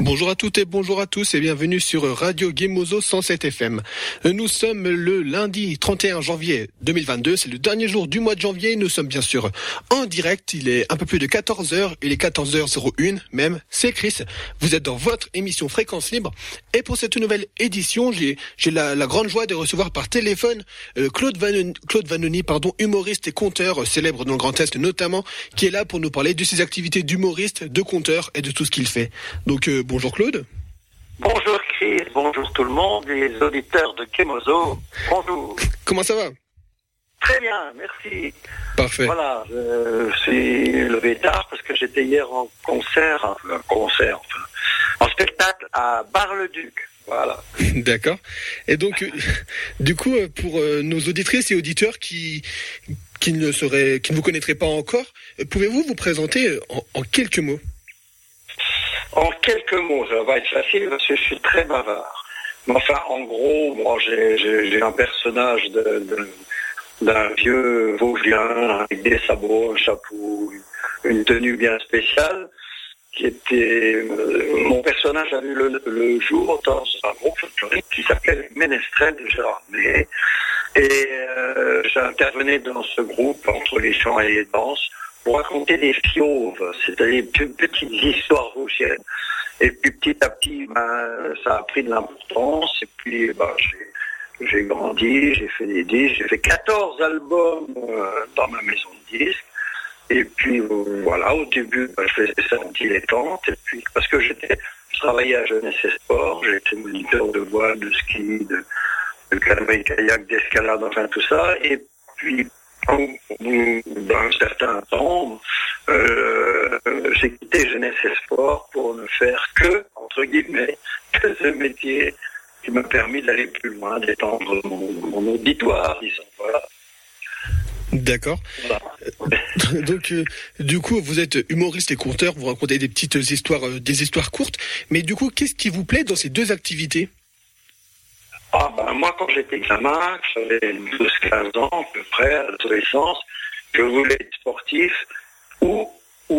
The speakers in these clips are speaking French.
Bonjour à toutes et bonjour à tous et bienvenue sur Radio Gemozo 107 FM. Nous sommes le lundi 31 janvier 2022, c'est le dernier jour du mois de janvier. Nous sommes bien sûr en direct, il est un peu plus de 14h, il est 14h01 même. C'est Chris, vous êtes dans votre émission Fréquence Libre et pour cette nouvelle édition, j'ai la grande joie de recevoir par téléphone Claude Vanoni, humoriste et conteur célèbre dans le Grand Est notamment, qui est là pour nous parler de ses activités d'humoriste, de conteur et de tout ce qu'il fait. Donc bonjour Claude. Bonjour Chris, bonjour tout le monde, les auditeurs de Gemozo, bonjour. Comment ça va? Très bien, merci. Parfait. Voilà, je suis levé tard parce que j'étais hier en en spectacle à Bar-le-Duc. Voilà. D'accord. Et donc, du coup, pour nos auditrices et auditeurs qui ne vous connaîtraient pas encore, pouvez-vous vous présenter en quelques mots? En quelques mots, ça va être facile parce que je suis très bavard. Mais enfin, en gros, moi, j'ai un personnage d'un vieux Vosgien avec des sabots, un chapeau, une tenue bien spéciale, qui était... mon personnage a vu le jour dans un groupe folklorique qui s'appelle Ménestrel de Gérard May. Et j'intervenais dans ce groupe entre les chants et les danses pour raconter des fiauves, c'est-à-dire de petites histoires vosgiennes. Et puis petit à petit, ça a pris de l'importance. Et puis j'ai grandi, j'ai fait des disques, j'ai fait 14 albums dans ma maison de disques. Et puis voilà, au début, je faisais ça en dilettante. Et puis parce que je travaillais à Jeunesse et Sport, j'étais moniteur de voile, de ski, de canoë-kayak, d'escalade, enfin tout ça. Et puis dans un certain temps, j'ai quitté Jeunesse et Sport pour ne faire que, entre guillemets, que ce métier qui m'a permis d'aller plus loin, d'étendre mon auditoire, disons. Voilà. D'accord. Voilà. Donc, du coup, vous êtes humoriste et conteur, vous racontez des petites histoires, des histoires courtes. Mais du coup, qu'est-ce qui vous plaît dans ces deux activités? Moi, quand j'étais gamin, j'avais 12-15 ans à peu près, à l'adolescence, je voulais être sportif ou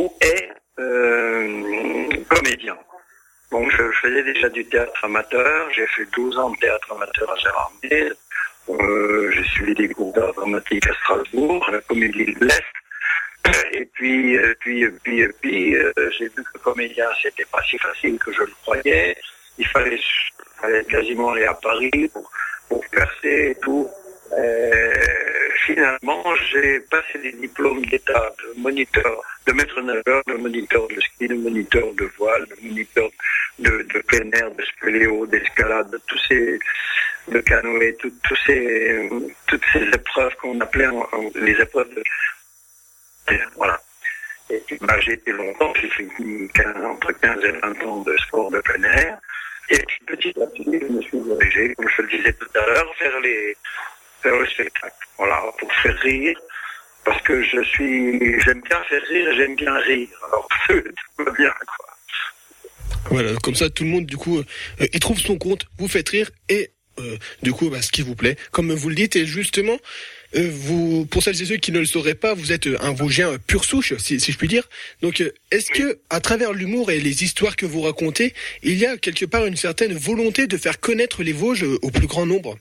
comédien. Donc, je faisais déjà du théâtre amateur, j'ai fait 12 ans de théâtre amateur à Gérard May, j'ai suivi des cours d'art dramatique à Strasbourg, à la Comédie de l'Est, et puis, j'ai vu que comédien, c'était pas si facile que je le croyais, il fallait quasiment aller à Paris pour percer et tout. Finalement, j'ai passé des diplômes d'état de moniteur, de maître nageur, de moniteur de ski, de moniteur de voile, de moniteur de plein air, de spéléo, d'escalade, de canoë, toutes ces épreuves qu'on appelait les épreuves de... Voilà. Et puis, j'ai été longtemps, j'ai fait entre 15 et 20 ans de sport de plein air. Et puis petit à petit, je me suis dirigé, comme je le disais tout à l'heure, vers le spectacle. Voilà, pour faire rire, parce que j'aime bien faire rire et j'aime bien rire. Alors, tout va bien, quoi. Voilà, comme ça, tout le monde, du coup, il trouve son compte, vous faites rire et, du coup, ce qui vous plaît. Comme vous le dites, et justement, vous, pour celles et ceux qui ne le sauraient pas, vous êtes un Vosgien pure souche, si je puis dire. Donc, est-ce que, à travers l'humour et les histoires que vous racontez, il y a quelque part une certaine volonté de faire connaître les Vosges au plus grand nombre?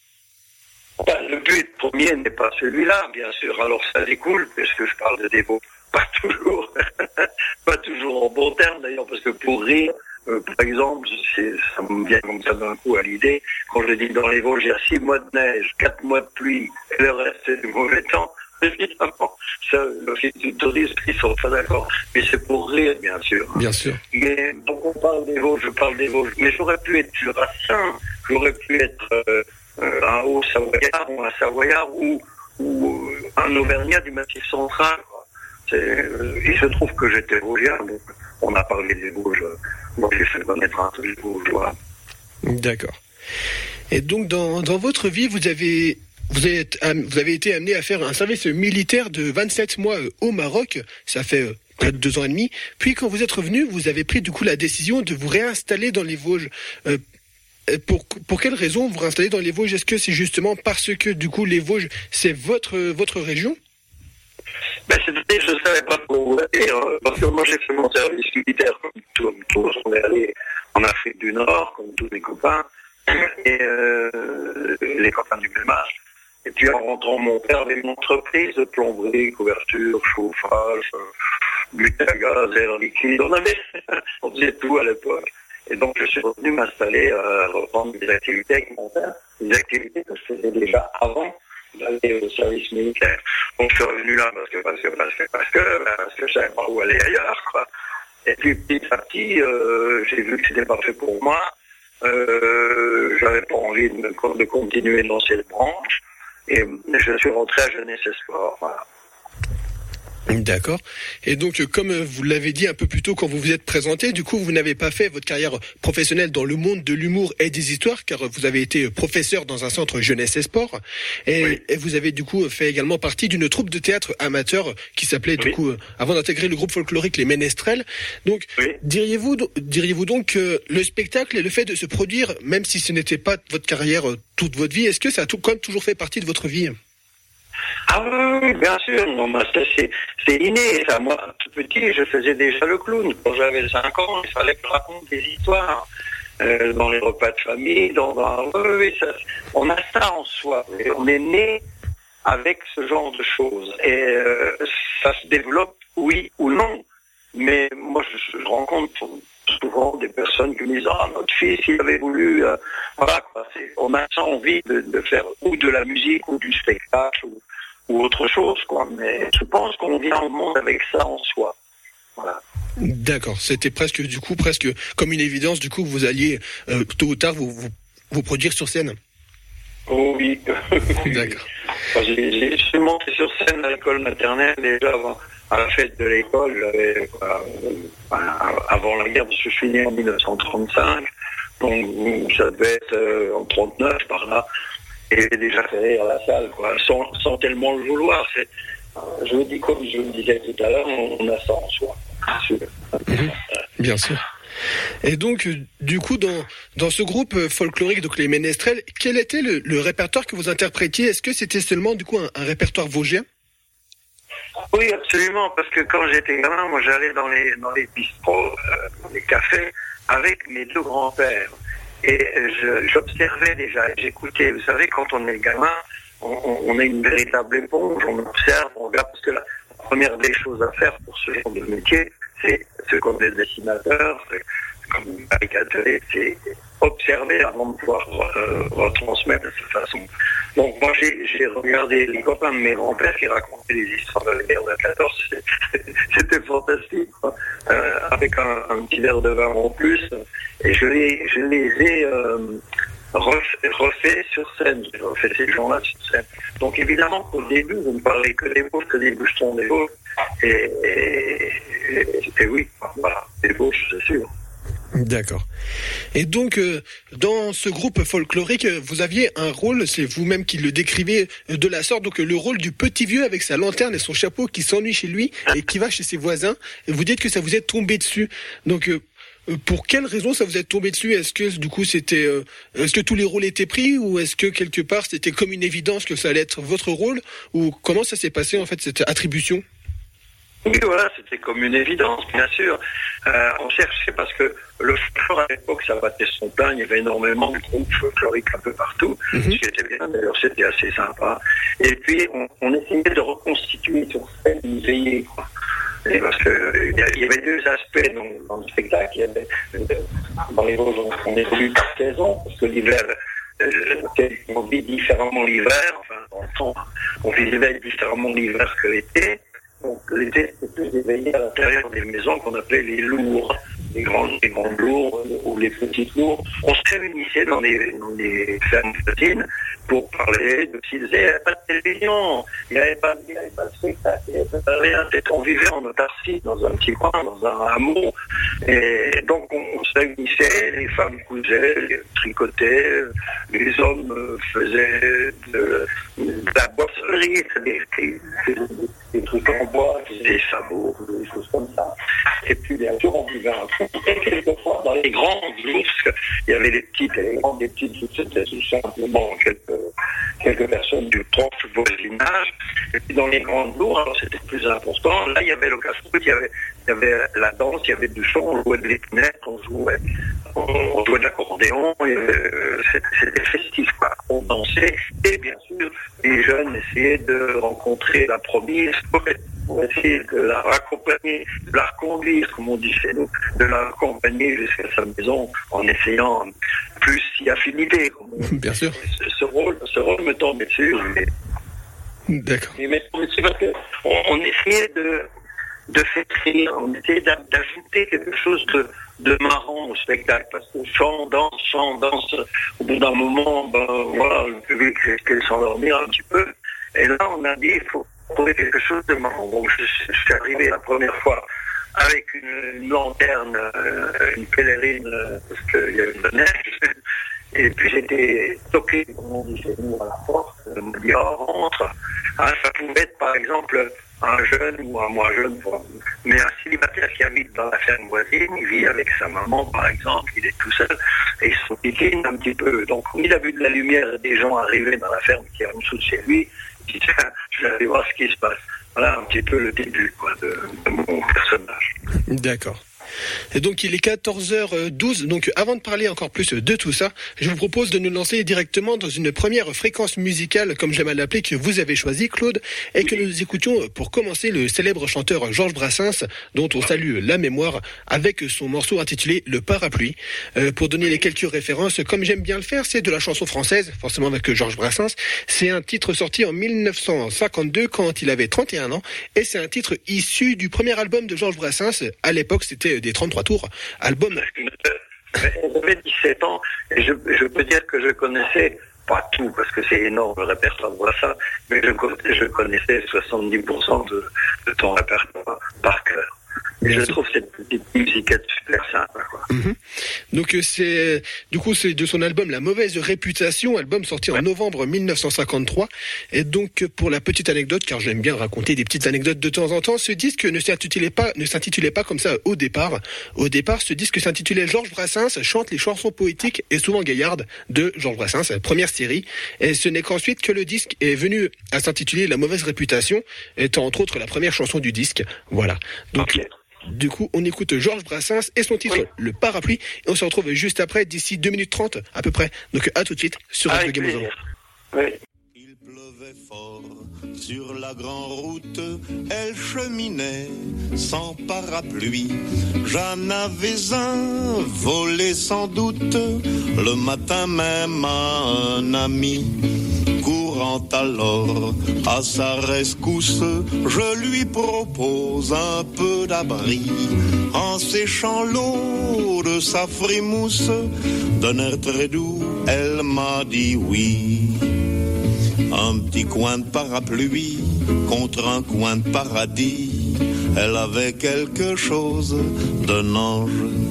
Le but premier n'est pas celui-là, bien sûr. Alors ça découle, puisque je parle de des mots pas toujours en bon terme d'ailleurs, parce que pour rire, par exemple, ça me vient comme ça d'un coup à l'idée, quand je dis dans les Vosges, il y a 6 mois de neige, 4 mois de pluie, et le reste c'est du mauvais temps, évidemment, ça, l'office du tourisme, ils sont pas d'accord, mais c'est pour rire, bien sûr. Bien sûr. Mais donc on parle des Vosges, je parle des Vosges, mais j'aurais pu être jurassien, j'aurais pu être un Haut-Savoyard ou un Savoyard ou un Auvergnat du Massif central. Il se trouve que j'étais Vosgien, donc on a parlé des Vosges. Moi, j'ai fait connaître un peu les Vosgeois. D'accord. Et donc, dans votre vie, vous avez été amené à faire un service militaire de 27 mois au Maroc. Ça fait près de 2 ans et demi. Puis, quand vous êtes revenu, vous avez pris du coup la décision de vous réinstaller dans les Vosges. Pour quelle raison vous réinstallez dans les Vosges? Est-ce que c'est justement parce que du coup les Vosges, c'est votre région? C'est-à-dire, je ne savais pas trop où aller, parce que moi j'ai fait mon service militaire comme tous, on est allé en Afrique du Nord, comme tous les copains, et les copains du même âge. Et puis en rentrant, mon père avait une entreprise de plomberie, couverture, chauffage, butte à gaz, air liquide. On faisait tout à l'époque. Et donc je suis revenu m'installer, reprendre des activités avec mon père, des activités que je faisais déjà avant d'aller au service militaire. Donc je suis revenu là parce que je savais pas où aller ailleurs, quoi. Et puis petit à petit, j'ai vu que c'était pas fait pour moi. J'avais pas envie de continuer dans cette branche. Et je suis rentré à Jeunesse et Sport. Voilà. D'accord. Et donc, comme vous l'avez dit un peu plus tôt quand vous vous êtes présenté, du coup, vous n'avez pas fait votre carrière professionnelle dans le monde de l'humour et des histoires, car vous avez été professeur dans un centre jeunesse et sport. Et vous avez du coup fait également partie d'une troupe de théâtre amateur qui s'appelait du coup, avant d'intégrer le groupe folklorique Les Ménestrels. Donc, diriez-vous donc que le spectacle et le fait de se produire, même si ce n'était pas votre carrière toute votre vie, est-ce que ça a quand même toujours fait partie de votre vie ? Ah oui, bien sûr. Non, c'est inné. Ça, moi, tout petit, je faisais déjà le clown. Quand j'avais 5 ans, il fallait que je raconte des histoires dans les repas de famille. On a ça en soi. Et on est né avec ce genre de choses. Et ça se développe, oui ou non. Mais moi, je rencontre souvent des personnes qui me disent « Ah, notre fils, il avait voulu... voilà, quoi. On a ça envie de faire ou de la musique ou du spectacle ou autre chose, quoi. Mais je pense qu'on vient au monde avec ça en soi. Voilà. D'accord. C'était presque comme une évidence, du coup, que vous alliez tôt ou tard vous produire sur scène. Oh, oui. D'accord. J'ai monté sur scène à l'école maternelle déjà à la fête de l'école, avant la guerre, parce que je suis né en 1935, donc ça devait être en 1939 par là, et j'ai déjà fait rire la salle, quoi, sans tellement le vouloir. Je vous dis, comme je vous le disais tout à l'heure, on a ça en soi, bien sûr. Bien sûr. Et donc, du coup, dans ce groupe folklorique, donc les Ménestrels, quel était le répertoire que vous interprétiez ? Est-ce que c'était seulement, du coup, un répertoire vosgien ? Oui, absolument, parce que quand j'étais gamin, moi j'allais dans les bistrots, dans les cafés, avec mes 2 grands-pères. Et j'observais déjà, j'écoutais. Vous savez, quand on est gamin, on a une véritable éponge, on observe, on regarde, parce que la première des choses à faire pour ce genre de métier, c'est ce qu'on est dessinateur, comme une caricature, c'est observer avant de pouvoir retransmettre de cette façon. Donc moi j'ai regardé les copains de mes grands-pères qui racontaient les histoires de la guerre de 14, c'était fantastique, quoi. Avec un petit verre de vin en plus, et je les ai refait sur scène, j'ai refait ces gens-là sur scène. Donc évidemment qu'au début, vous ne parlez que des bouches, que des bouches des bouches, et oui, voilà, des bouches, c'est sûr. D'accord. Et donc, dans ce groupe folklorique, vous aviez un rôle, c'est vous-même qui le décrivez de la sorte, donc le rôle du petit vieux avec sa lanterne et son chapeau qui s'ennuie chez lui et qui va chez ses voisins. Et vous dites que ça vous est tombé dessus. Donc, pour quelle raison ça vous est tombé dessus ? Est-ce que du coup est-ce que tous les rôles étaient pris ou est-ce que quelque part c'était comme une évidence que ça allait être votre rôle ? Ou comment ça s'est passé en fait cette attribution ? Oui, voilà, c'était comme une évidence, bien sûr. On cherchait parce que le folklore à l'époque, ça battait son plein. Il y avait énormément de groupes folkloriques un peu partout, ce qui était bien. D'ailleurs, c'était assez sympa. Et puis, on essayait de reconstituer sur scène une veillée, quoi. Et parce que il y avait 2 aspects dans le spectacle. Il y avait dans les Vosges, on évolue par saison, parce que l'hiver, on vit différemment l'hiver. Enfin, dans le temps, on vivait différemment l'hiver que l'été. Donc l'été, c'était plus des veillées à l'intérieur des maisons qu'on appelait les lourds, les grandes lourds ou les petites lourds. On se réunissait dans des fermes voisines pour parler de s'ils n'avaient pas de télévision, il n'y avait pas de spectacle, il n'y avait pas rien. On vivait en autarcie, dans un petit coin, dans un hameau. Et donc on se réunissait, les femmes cousaient, tricotaient, les hommes faisaient de la boisserie, des trucs en bois, des sabots, des choses comme ça. Et puis bien sûr, on vivait un coup. Et quelquefois, dans les grandes lourdes, il y avait les petites et les grandes, des petites, c'était tout simplement quelques personnes du proche voisinage. Et puis dans les grandes jours, alors c'était plus important, là il y avait le casse-croûte, il y avait la danse, il y avait du chant, on jouait de l'épinette, on jouait de l'accordéon, c'était festif, quoi. On dansait, et bien sûr, les jeunes essayaient de rencontrer la promise pour essayer de la raccompagner, de la reconduire, comme on dit chez nous, de la raccompagner jusqu'à sa maison en essayant plus si affinité. Bien sûr. Ce rôle me tombait dessus. D'accord. Mais c'est parce qu'on essayait de faire rire, on essayait d'ajouter quelque chose de marrant au spectacle, parce que chant, danse, au bout d'un moment, voilà, le public risquait de s'endormir un petit peu. Et là, on a dit, il faut trouver quelque chose de marrant. Donc, je suis arrivé la première fois avec une lanterne, une pèlerine, parce qu'il y avait de la neige. Et puis j'étais toqué, comme on dit chez nous, à la porte. On me dit, rentre. Ça pouvait être, par exemple, un jeune ou un moins jeune, mais un célibataire qui habite dans la ferme voisine, il vit avec sa maman, par exemple, il est tout seul, et il se piquine un petit peu. Donc, il a vu de la lumière des gens arriver dans la ferme qui est en dessous de chez lui, il dit, tiens, je vais aller voir ce qui se passe. Voilà un petit peu le début, de mon personnage. D'accord. Et donc il est 14h12, donc avant de parler encore plus de tout ça, je vous propose de nous lancer directement dans une première fréquence musicale, comme j'aime à l'appeler, que vous avez choisi, Claude, et que nous écoutions pour commencer le célèbre chanteur Georges Brassens, dont on salue la mémoire, avec son morceau intitulé Le Parapluie. Pour donner les quelques références, comme j'aime bien le faire, c'est de la chanson française, forcément avec Georges Brassens. C'est un titre sorti en 1952 quand il avait 31 ans, et c'est un titre issu du premier album de Georges Brassens. À l'époque, c'était des 33 tours, album. J'avais 17 ans et je peux dire que je connaissais, pas tout parce que c'est énorme le répertoire de Brassens, mais je connaissais 70% de ton répertoire par cœur. Et je trouve cette petite musiquette super sympa, quoi. Donc c'est de son album La Mauvaise Réputation, album sorti en novembre 1953. Et donc pour la petite anecdote, car j'aime bien raconter des petites anecdotes de temps en temps, ce disque ne s'intitulait pas comme ça au départ. Au départ, ce disque s'intitulait Georges Brassens chante les chansons poétiques et souvent gaillardes de Georges Brassens, première série. Et ce n'est qu'ensuite que le disque est venu à s'intituler La Mauvaise Réputation, étant entre autres la première chanson du disque. Voilà. Donc Du coup, on écoute Georges Brassens et son titre, Le Parapluie. Et on se retrouve juste après, d'ici 2 minutes 30 à peu près. Donc à tout de suite sur Radio Game Over. Il pleuvait fort sur la grande route, elle cheminait sans parapluie. J'en avais un volé sans doute, le matin même à un ami. Courant alors à sa rescousse, je lui propose un peu d'abri. En séchant l'eau de sa frimousse, d'un air très doux, elle m'a dit oui. Un petit coin de parapluie contre un coin de paradis, elle avait quelque chose d'un ange.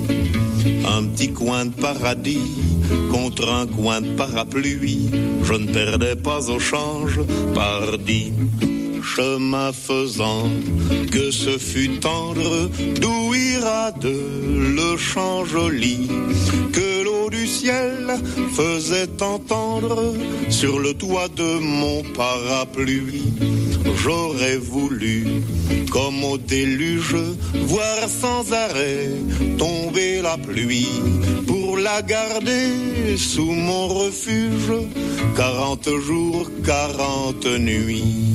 Un petit coin de paradis contre un coin de parapluie, je ne perdais pas au change, pardi. Chemin faisant, que ce fut tendre, d'où ira de le champ joli, que l'eau du ciel faisait entendre sur le toit de mon parapluie. J'aurais voulu, comme au déluge, voir sans arrêt tomber la pluie, pour la garder sous mon refuge, 40 jours, 40 nuits.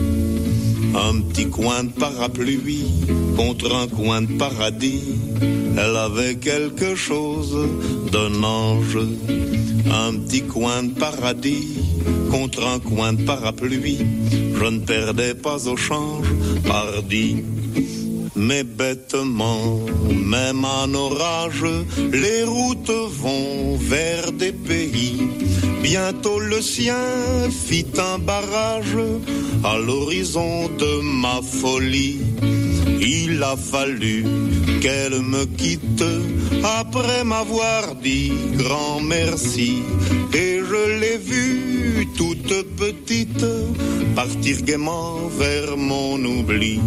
Un petit coin de parapluie contre un coin de paradis, elle avait quelque chose d'un ange. Un petit coin de paradis contre un coin de parapluie, je ne perdais pas au change, pardi. Mais bêtement, même en orage, les routes vont vers des pays. Bientôt le sien fit un barrage à l'horizon de ma folie. Il a fallu qu'elle me quitte après m'avoir dit grand merci. Et je l'ai vue toute petite partir gaiement vers mon oubli.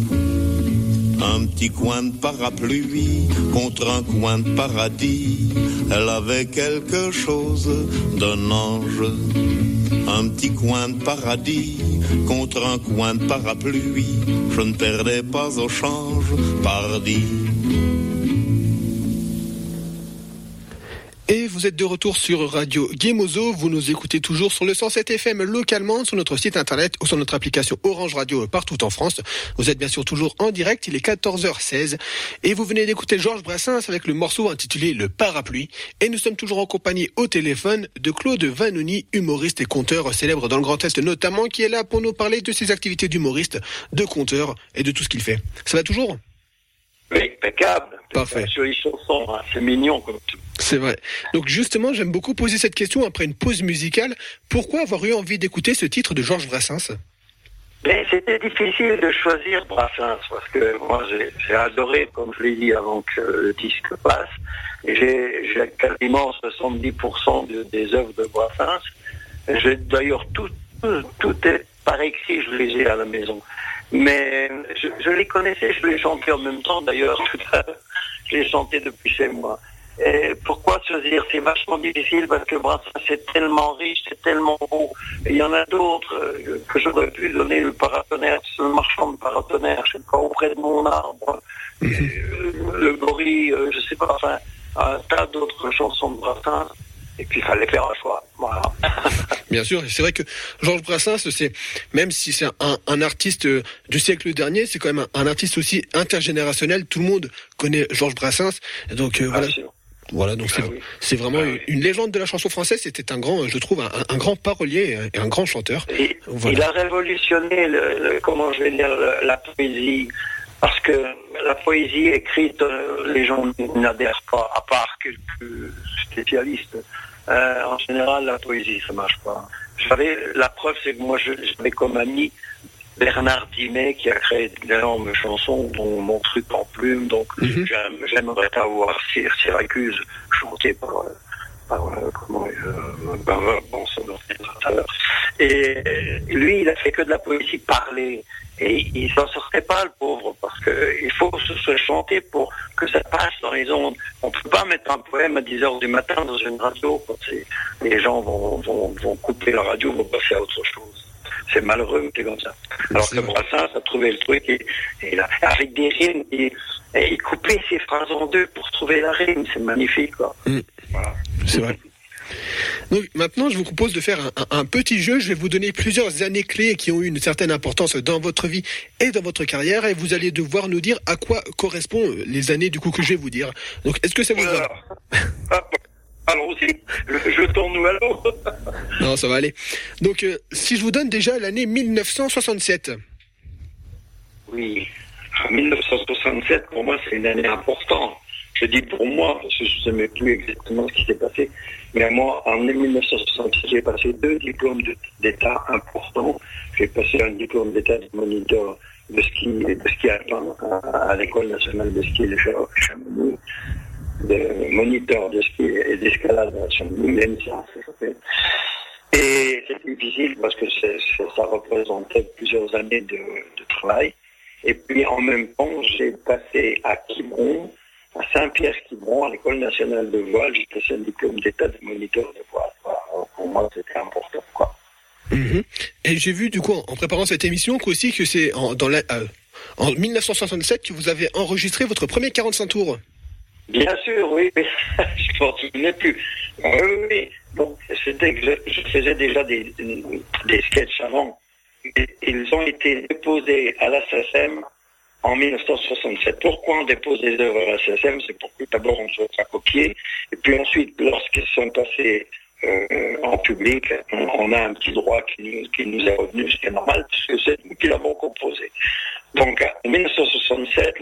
Un petit coin de parapluie contre un coin de paradis, elle avait quelque chose d'un ange. un petit coin de paradis contre un coin de parapluie. Je ne perdais pas au change, pardi. Et vous êtes de retour sur Radio Gemozo, vous nous écoutez toujours sur le 107 FM localement, sur notre site internet ou sur notre application Orange Radio partout en France. Vous êtes bien sûr toujours en direct, il est 14h16 et vous venez d'écouter Georges Brassens avec le morceau intitulé Le Parapluie. Et nous sommes toujours en compagnie au téléphone de Claude Vanoni, humoriste et conteur célèbre dans le Grand Est notamment, qui est là pour nous parler de ses activités d'humoriste, de conteur et de tout ce qu'il fait. Ça va toujours ? Oui, impeccable. Parfait. Sur les chansons, hein. C'est mignon comme tout. C'est vrai. Donc justement, j'aime beaucoup poser cette question après une pause musicale. Pourquoi avoir eu envie d'écouter ce titre de Georges Brassens ? Mais c'était difficile de choisir Brassens parce que moi j'ai adoré, comme je l'ai dit avant que le disque passe, et j'ai quasiment 70% des œuvres de Brassens. J'ai d'ailleurs tout est par écrit, je les ai à la maison. Mais je les connaissais, je les chantais en même temps d'ailleurs, tout à l'heure. Je les chantais depuis chez moi. Et pourquoi choisir ? C'est vachement difficile parce que Brassens c'est tellement riche, c'est tellement beau. Et il y en a d'autres que j'aurais pu donner, le paratonnerre, le marchand de paratonnerre, je sais pas, auprès de mon arbre, le gorille, je sais pas, enfin, un tas d'autres chansons de Brassens. Et puis il fallait faire un choix. Voilà. Bien sûr, c'est vrai que Georges Brassens, même si c'est un artiste du siècle dernier, c'est quand même un artiste aussi intergénérationnel. Tout le monde connaît Georges Brassens. Donc voilà, donc c'est vraiment une légende de la chanson française. C'était un grand, je trouve, un grand parolier et un grand chanteur. Et voilà. Il a révolutionné comment je vais dire, la poésie. Parce que la poésie écrite, les gens n'adhèrent pas, à part quelques spécialistes. En général, la poésie, ça marche pas. La preuve, c'est que moi, j'avais comme ami Bernard Dimet qui a créé d'énormes chansons, dont Mon truc en plume. Donc, j'aimerais pas voir Syracuse chanté par et lui, il a fait que de la poésie parlée. Et il s'en sortait pas, le pauvre, parce que il faut se chanter pour que ça passe dans les ondes. On peut pas mettre un poème à 10h du matin dans une radio, quand les gens vont couper la radio, vont passer à autre chose. C'est malheureux, mais c'est comme ça. Alors que Brassens a trouvé le truc, et avec des rimes, et il coupait ses phrases en deux pour trouver la rime. C'est magnifique, quoi. Voilà. C'est vrai. Donc maintenant, je vous propose de faire un petit jeu. Je vais vous donner plusieurs années clés qui ont eu une certaine importance dans votre vie et dans votre carrière, et vous allez devoir nous dire à quoi correspondent les années du coup que je vais vous dire. Donc, est-ce que ça vous va ? Allons-y, je tourne à l'eau. Non, ça va aller. Donc, si je vous donne déjà l'année 1967. Oui, 1967, pour moi, c'est une année importante. Je dis pour moi, parce que je ne sais même plus exactement ce qui s'est passé, mais moi, en 1966, j'ai passé 2 diplômes d'État importants. J'ai passé un diplôme d'État de moniteur de ski alpin à l'École nationale de ski de Chamonix, de moniteur de ski et d'escalade à Chamonix, l'ENSA, ça s'appelle. Et c'était difficile parce que ça représentait plusieurs années de travail. Et puis, en même temps, j'ai passé à Quiberon, à Saint-Pierre-Quiberon, à l'École nationale de voile, j'ai passé un diplôme d'état de moniteur de voile. Voilà. Pour moi, c'était important, quoi. Et j'ai vu, du coup, en préparant cette émission, qu'aussi que c'est en 1967 que vous avez enregistré votre premier 45 tours. Bien sûr, oui, mais je m'en souvenais plus. Oui. Donc, c'était que je faisais déjà des sketchs avant. Ils ont été déposés à la SACEM en 1967. Pourquoi on dépose des œuvres à la SACEM ? C'est pour que d'abord on soit à copier, et puis ensuite, lorsqu'ils sont passés en public, on a un petit droit qui nous est revenu, ce qui est normal, puisque c'est nous qui l'avons composé. Donc, en 1967,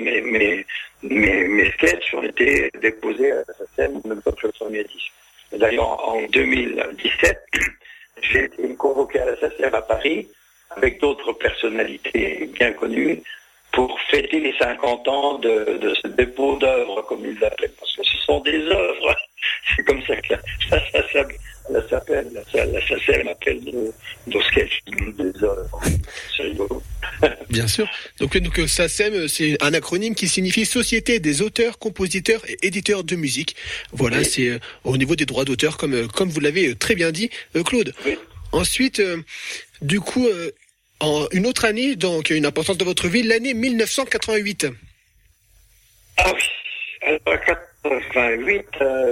mes sketchs ont été déposés à la SACEM, même pas le premier disque. D'ailleurs, en 2017, j'ai été convoqué à la SACEM à Paris, avec d'autres personnalités bien connues, pour fêter les 50 ans de ce dépôt d'œuvres, comme ils l'appellent, parce que ce sont des œuvres. C'est comme ça que la SACEM appelle nos sketchs des œuvres. C'est rigolo. Bien sûr. Donc SACEM, c'est un acronyme qui signifie Société des auteurs, compositeurs et éditeurs de musique. Voilà, oui. C'est au niveau des droits d'auteur, comme vous l'avez très bien dit, Claude. Oui. Ensuite, du coup, une autre année, donc une importance de votre vie, l'année 1988. Ah oui, alors 88,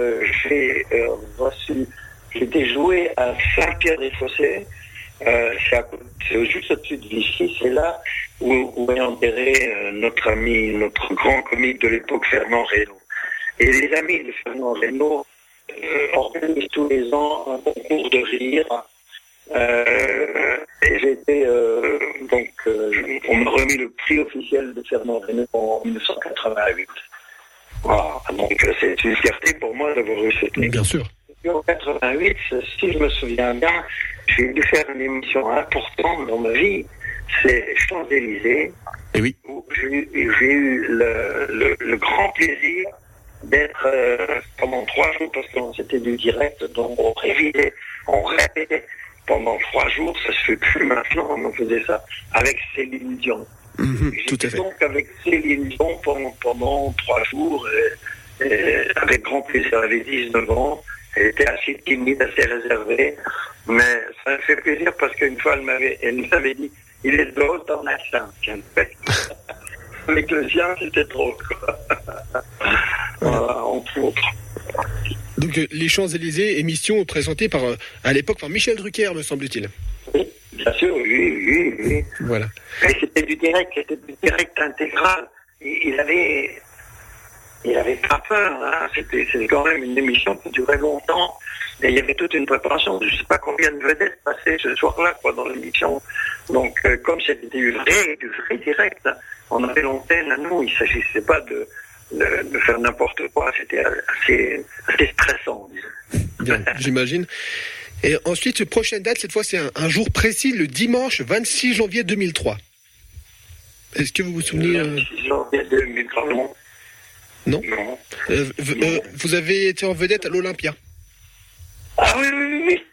j'ai été joué à Saint-Pierre-des-Fossés. C'est juste au-dessus de Vichy, c'est là où est enterré notre grand comique de l'époque, Fernand Reynaud. Et les amis de Fernand Reynaud organisent tous les ans un concours de rire. Et j'ai été on m'a remis le prix officiel de Fernand Reynaud en 1988. Voilà, donc c'est une fierté pour moi d'avoir eu ce prix. Bien sûr. En 88, si je me souviens bien, j'ai dû faire une émission importante dans ma vie, c'est Champs-Élysées, Et oui. où j'ai eu le grand plaisir d'être pendant 3 jours, parce que c'était du direct, donc on répétait pendant 3 jours, ça se fait plus maintenant, on faisait ça avec Céline Dion. Tout à fait. Donc avec Céline Dion pendant 3 jours, et avec grand plaisir, elle avait 19 ans. Elle était assez timide, assez réservée, mais ça me fait plaisir parce qu'une fois elle m'avait dit, il est drôle ton accent. Avec le sien, c'était drôle. Voilà, entre autres. Donc les Champs-Élysées, émission présentée à l'époque par Michel Drucker, me semble-t-il. Oui, bien sûr, oui. Voilà. Et c'était du direct intégral. Il avait pas peur, hein. C'était quand même une émission qui durait longtemps. Et il y avait toute une préparation. Je ne sais pas combien de vedettes passaient ce soir-là, dans l'émission. Donc, comme c'était du vrai direct, hein, on avait l'antenne à nous. Il ne s'agissait pas de faire n'importe quoi. C'était assez stressant, disons. Bien, j'imagine. Et ensuite, prochaine date, cette fois, c'est un jour précis, le dimanche 26 janvier 2003. Est-ce que vous vous souvenez 26 janvier 2003, non. Non. Non. Vous avez été en vedette à l'Olympia. Ah oui.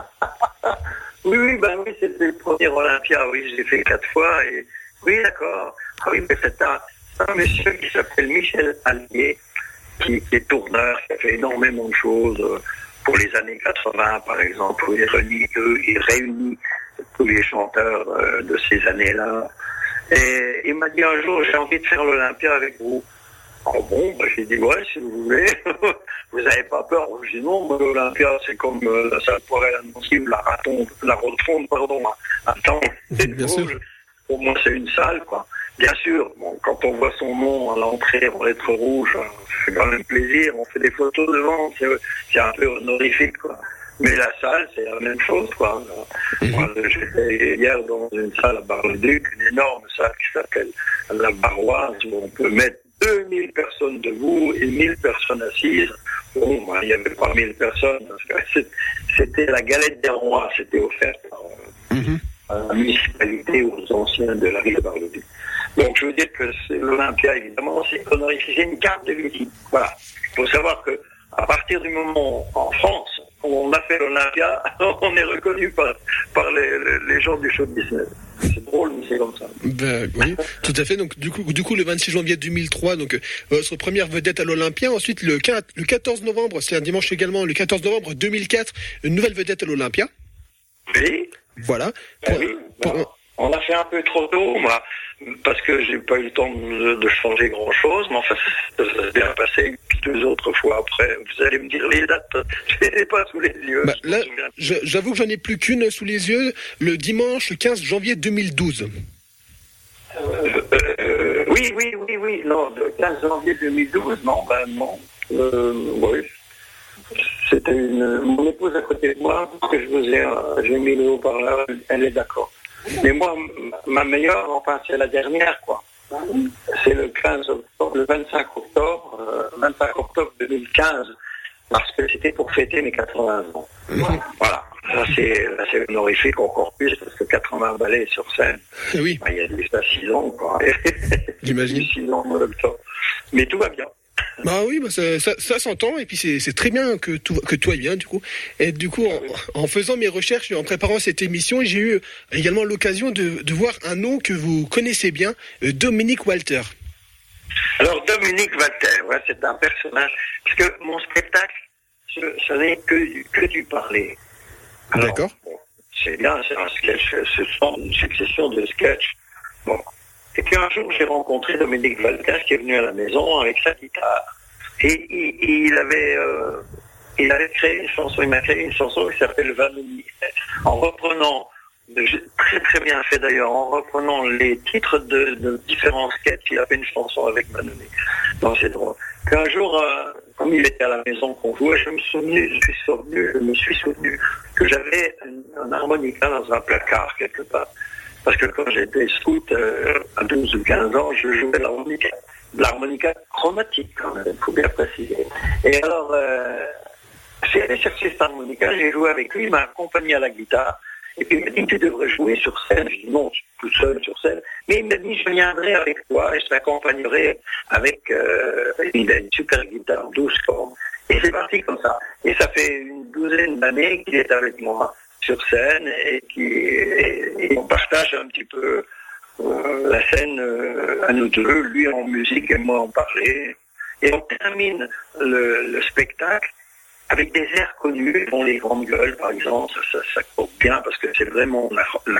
oui, c'était le premier Olympia, oui, je l'ai fait 4 fois, et oui, d'accord. Ah oui, mais c'est un monsieur qui s'appelle Michel Allier, qui est tourneur, qui a fait énormément de choses pour les années 80, par exemple, où il réunit tous les chanteurs de ces années-là. Et il m'a dit un jour, j'ai envie de faire l'Olympia avec vous. Oh bon, j'ai dit, ouais, si vous voulez, vous n'avez pas peur. J'ai dit, non, l'Olympia, c'est comme la salle poirée annoncible, la rotonde, pardon. Attends, bien sûr. Pour moi, c'est une salle, quoi. Bien sûr, bon, quand on voit son nom à l'entrée en lettres rouges, ça fait quand même plaisir, on fait des photos devant, c'est un peu honorifique, quoi. Mais la salle, c'est la même chose, quoi. Moi, j'étais hier dans une salle à Bar-le-Duc, une énorme salle qui s'appelle la Barroise, où on peut mettre 2000 personnes debout et 1000 personnes assises. Bon, il n'y avait pas 1000 personnes, parce que c'était la galette des rois, c'était offert par la municipalité aux anciens de la ville de Bar-le-Duc. Donc je veux dire que c'est l'Olympia, évidemment, c'est une carte de visite. Voilà. Il faut savoir que à partir du moment en France où on a fait l'Olympia, on est reconnu par les gens du show business. C'est drôle, mais c'est comme ça. Ben, oui, tout à fait. Donc, du coup, le 26 janvier 2003, donc, votre première vedette à l'Olympia. Ensuite, le 14 novembre, c'est un dimanche également, le 14 novembre 2004, une nouvelle vedette à l'Olympia. Oui. Voilà. On a fait un peu trop tôt, moi, parce que j'ai pas eu le temps de changer grand-chose, mais enfin, ça s'est bien passé. Puis 2 autres fois après, vous allez me dire les dates, je les ai pas sous les yeux. Là, j'avoue que j'en ai plus qu'une sous les yeux, le dimanche 15 janvier 2012. Oui, non, le 15 janvier 2012, non. Oui. C'était mon épouse à côté de moi, parce que j'ai mis le haut-parleur, elle est d'accord. Mais moi, ma meilleure, enfin, c'est la dernière, quoi. C'est le 25 octobre 2015, parce que c'était pour fêter mes 80 ans. Voilà. Là, c'est honorifique encore plus, parce que 80 ballets sur scène. Oui. Il y a déjà 6 ans, quoi. J'imagine. 6 ans en octobre. Mais tout va bien. Bah oui, ça s'entend, et puis c'est très bien que tout aille bien, du coup. Et du coup, en faisant mes recherches et en préparant cette émission, j'ai eu également l'occasion de voir un nom que vous connaissez bien, Dominique Walter. Alors, Dominique Walter, ouais, c'est un personnage, parce que mon spectacle, ce n'est que du parler. Alors, d'accord. Bon, c'est bien, c'est un sketch, ce sont une succession de sketchs. Bon. Et puis un jour, j'ai rencontré Dominique Valter qui est venu à la maison avec sa guitare. Et il avait créé une chanson, il m'a créé une chanson qui s'appelle Vanoni. En reprenant, très très bien fait d'ailleurs, en reprenant les titres de différents sketchs, il a fait une chanson avec Vanoni. Donc c'est drôle. Puis un jour, comme il était à la maison qu'on jouait, je me suis souvenu que j'avais un harmonica dans un placard quelque part. Parce que quand j'étais scout, à 12 ou 15 ans, je jouais l'harmonica chromatique, quand même, il faut bien préciser. Et alors, j'ai allé chercher cet harmonica, j'ai joué avec lui, il m'a accompagné à la guitare, et puis il m'a dit, tu devrais jouer sur scène. Je dis non, je suis tout seul sur scène. Mais il m'a dit, je viendrai avec toi, et je t'accompagnerai avec, il a une super guitare, 12 cordes. Et c'est parti comme ça. Et ça fait une douzaine d'années qu'il est avec moi sur scène, et on partage un petit peu la scène à nous deux, lui en musique et moi en parler. Et on termine le spectacle avec des airs connus, dont les grandes gueules par exemple, ça court bien parce que c'est vraiment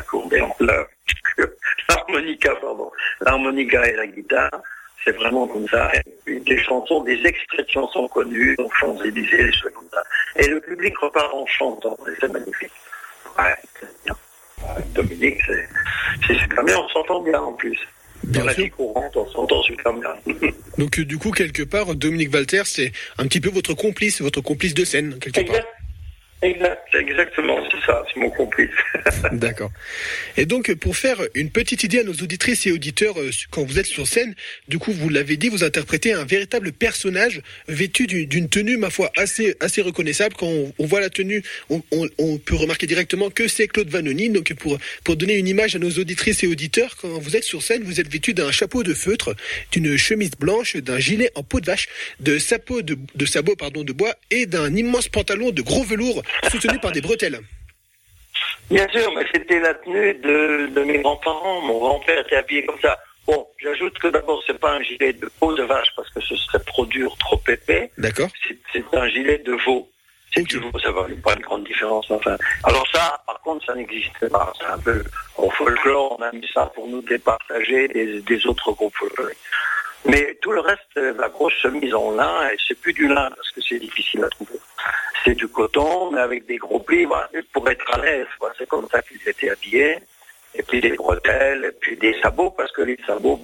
l'harmonica et la guitare, c'est vraiment comme ça. Et puis des chansons, des extraits de chansons connues, donc Champs-Élysées, des choses comme ça. Et le public repart en chantant, et c'est magnifique. Ouais, c'est bien. Dominique, c'est super bien, on s'entend bien en plus. Dans la vie courante, on s'entend super bien. Donc du coup, quelque part, Dominique Valter, c'est un petit peu votre complice de scène, quelque part. Exactement, c'est ça, c'est mon complice. D'accord. Et donc, pour faire une petite idée à nos auditrices et auditeurs, quand vous êtes sur scène, du coup, vous l'avez dit, vous interprétez un véritable personnage vêtu d'une tenue, ma foi, assez reconnaissable. Quand on voit la tenue, on peut remarquer directement que c'est Claude Vanoni. Donc, pour donner une image à nos auditrices et auditeurs, quand vous êtes sur scène, vous êtes vêtu d'un chapeau de feutre, d'une chemise blanche, d'un gilet en peau de vache, de sabots de bois et d'un immense pantalon de gros velours soutenu par des bretelles. Bien sûr, mais c'était la tenue de mes grands-parents. Mon grand-père était habillé comme ça. Bon, j'ajoute que d'abord, c'est pas un gilet de peau de vache parce que ce serait trop dur, trop épais. D'accord. C'est un gilet de veau. C'est du veau, ça va pas une grande différence. Enfin, alors ça, par contre, ça n'existe pas. C'est un peu au folklore, on a mis ça pour nous départager des autres groupes folkloriques. Mais tout le reste, la grosse chemise en lin, et c'est plus du lin parce que c'est difficile à trouver. C'est du coton, mais avec des gros plis, voilà, pour être à l'aise. Voilà, c'est comme ça qu'ils étaient habillés. Et puis des bretelles, et puis des sabots, parce que les sabots,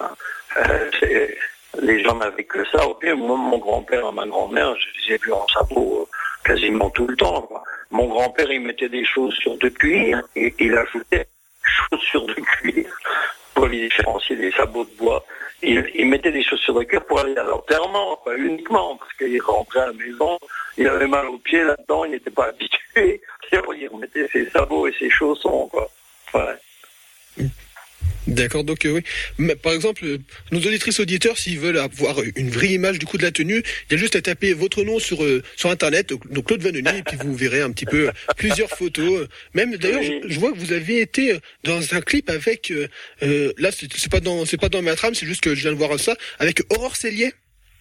les gens n'avaient que ça. Au pire, moi, mon grand-père et ma grand-mère, je les ai vus en sabot quasiment tout le temps, quoi. Mon grand-père, il mettait des chaussures de cuir, et il ajoutait chaussures de cuir pour les différencier des sabots de bois. Il mettait des chaussures de cuir pour aller à l'enterrement, pas uniquement, parce qu'il rentrait à la maison, il avait mal aux pieds là-dedans, il n'était pas habitué. Il remettait ses sabots et ses chaussons, quoi. Voilà. D'accord, donc oui. Mais, par exemple, nos auditrices auditeurs, s'ils veulent avoir une vraie image du coup de la tenue, il y a juste à taper votre nom sur internet, donc Claude Vanoni, et puis vous verrez un petit peu plusieurs photos. Même d'ailleurs, je vois que vous avez été dans un clip avec là c'est pas dans ma trame, c'est juste que je viens de voir ça avec Aurore Cellier.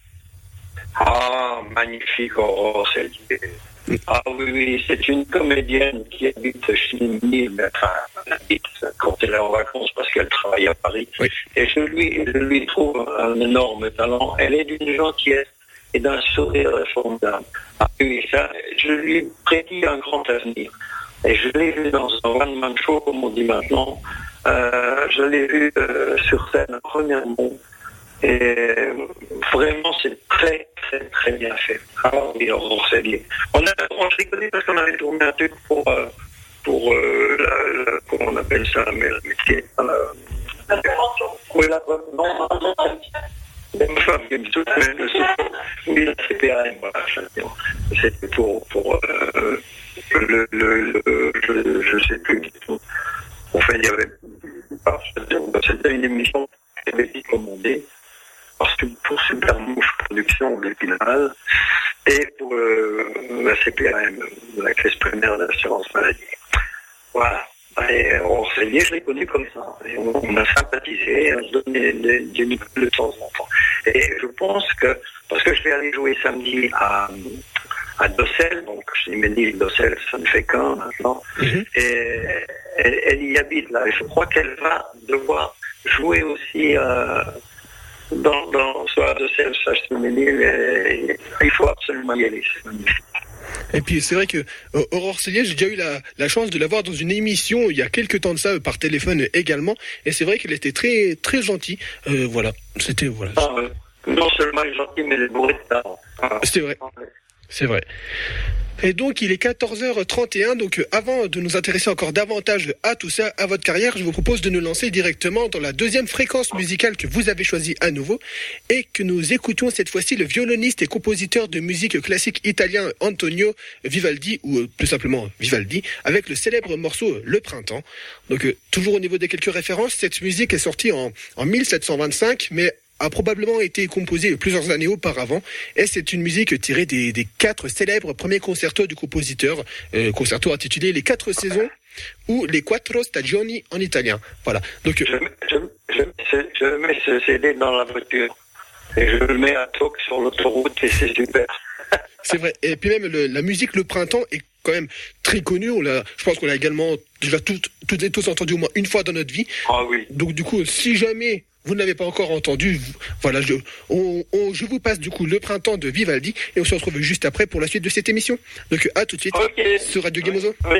Ah, magnifique Aurore Cellier. Ah oui, c'est une comédienne qui habite chez Nîmes, elle habite quand elle est en vacances parce qu'elle travaille à Paris. Oui. Et je lui trouve un énorme talent. Elle est d'une gentillesse et d'un sourire formidable. Ah oui, ça, je lui prédis un grand avenir. Et je l'ai vu dans un one-man show, comme on dit maintenant. Je l'ai vu sur scène premièrement. Et vraiment, c'est très, très, très bien fait. Ah oui, Aurore Cellier. On se les connaît parce qu'on avait tourné un truc pour comment on appelle ça, mais le métier. Oui, la CPAM, voilà, c'était pour je sais plus du tout. En fait, il y avait, c'était une émission qui avait été commandée pour Supermouche Production de l'Épinal et pour la CPAM, la Caisse primaire d'assurance maladie. Voilà. Et on s'est lié, je l'ai connu comme ça. Et on a sympathisé, on se donnait des nouvelles de temps en temps. Et je pense que, parce que je vais aller jouer samedi à Dossel, donc Ménil, Dossel, ça ne fait qu'un maintenant. Et elle y habite là. Et je crois qu'elle va devoir jouer aussi soit Dossel, soit Ménil. Il faut absolument y aller, c'est magnifique. Et puis c'est vrai que Aurore Cellier, j'ai déjà eu la chance de la voir dans une émission il y a quelques temps de ça, par téléphone également, et c'est vrai qu'elle était très très gentille. Voilà, c'était voilà. Ah, non seulement elle est gentille, mais elle est bourrée de talent. C'est vrai, c'est vrai. Et donc il est 14h31, donc avant de nous intéresser encore davantage à tout ça, à votre carrière, je vous propose de nous lancer directement dans la deuxième fréquence musicale que vous avez choisie à nouveau, et que nous écoutions cette fois-ci le violoniste et compositeur de musique classique italien Antonio Vivaldi, ou plus simplement Vivaldi, avec le célèbre morceau Le Printemps. Donc toujours au niveau des quelques références, cette musique est sortie en 1725, mais a probablement été composée plusieurs années auparavant, et c'est une musique tirée des 4 célèbres premiers concertos du compositeur, concerto intitulé Les 4 saisons ou Les Quattro Stagioni en italien. Voilà. Donc je mets ce CD dans la voiture et je le mets à Talk sur l'autoroute et c'est super. C'est vrai. Et puis même la musique Le Printemps est quand même très connue. Je pense qu'on l'a également déjà toutes et tous entendu au moins une fois dans notre vie. Ah oui. Donc du coup, si jamais vous ne l'avez pas encore entendu, voilà, je vous passe du coup Le Printemps de Vivaldi, et on se retrouve juste après pour la suite de cette émission. Donc à tout de suite sur Radio Gemozo. Oui.